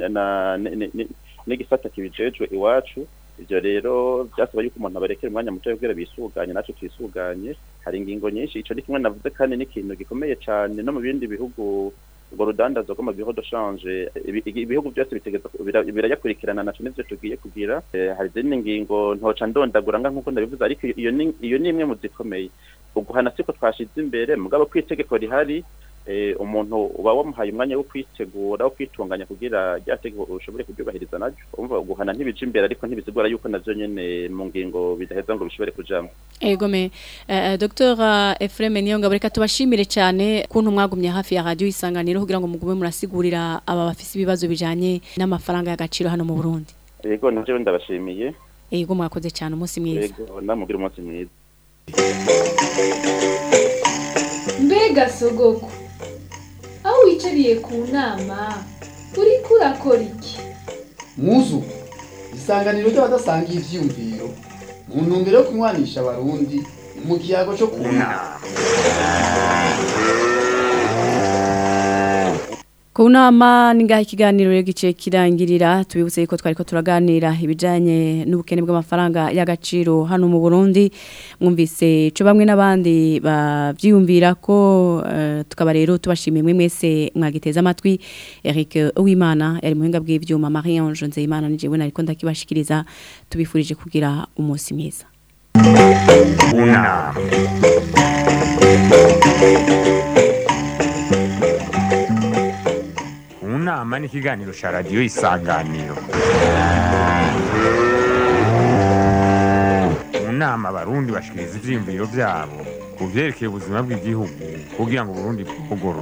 n'igisata kibijejwe iwacu ivyo rero byasaba yuko umuntu abarekera umwanya muto kugira bisuganye naco twisuganye hari ingingo nyinshi ico ni kimwe navuze kandi n'ikintu gikomeye cyane no mu bindi bihugu ubwo rudandazo rwo mu bureau de change ibihugu byose bitegeza birayakurikirana naco nivyo tugiye kugira hari izindi ngingo ntoca ndondagura nkuko ndabivuze ariko iyo ni imwe mu zikomeye uguhana siko twashize imbere mugabo kwitegeko rihari umuntu uba wamuhaye umwanya wo kwitegura wo kwitunganya kugira ryategeko ushobore kubyubahiriza najo umva uguhana ntibije imbere ariko ntibizigura yuko navyo nyene mu ngingo bidaheza ngo bishobore kujamwe egome Dr Ephraim Niyonga bareka tubashimire cyane kuntu mwagumye hafi ya radio Isanganiro kugira ngo mugume murasigurira aba bafise ibibazo bijanye n'amafaranga y'agaciro hano mu Burundi yego navyo ndabashimiye yego mwakoze cyane umunsi mwiza yego namugira umunsi mwiza mbega sogoko aho wicariye ku nama uriko urakora iki muzu isanganiro ry'abadasangiye ivyumviro mu ntumbero yo kunywanisha abarundi mu kiyago cyo ku nama Kunama ningaho ikiganiro gice kirangirira tubibutse yuko twari ko turaganira ibijanye n'ubukene bw'amafaranga y'agaciro hano mu Burundi mwumvise cyo bamwe n'abandi bavyiyumvira ko tukaba rero tubashimiye mwese mwagiteza amatwi Eric Uwimana yari muhinga bw'ivyuma Marie Ange Nzeyimana nije we nariko ndakibashikiriza tubifurije kugira umunsi mwiza Unama ni ikiganiro cha radio Isanganiro. Unama abarundi bashikiriza ivyiyumviro vyabo kuvyerekeye ubuzima bw'igihugu kugira ngo Burundi bugorore.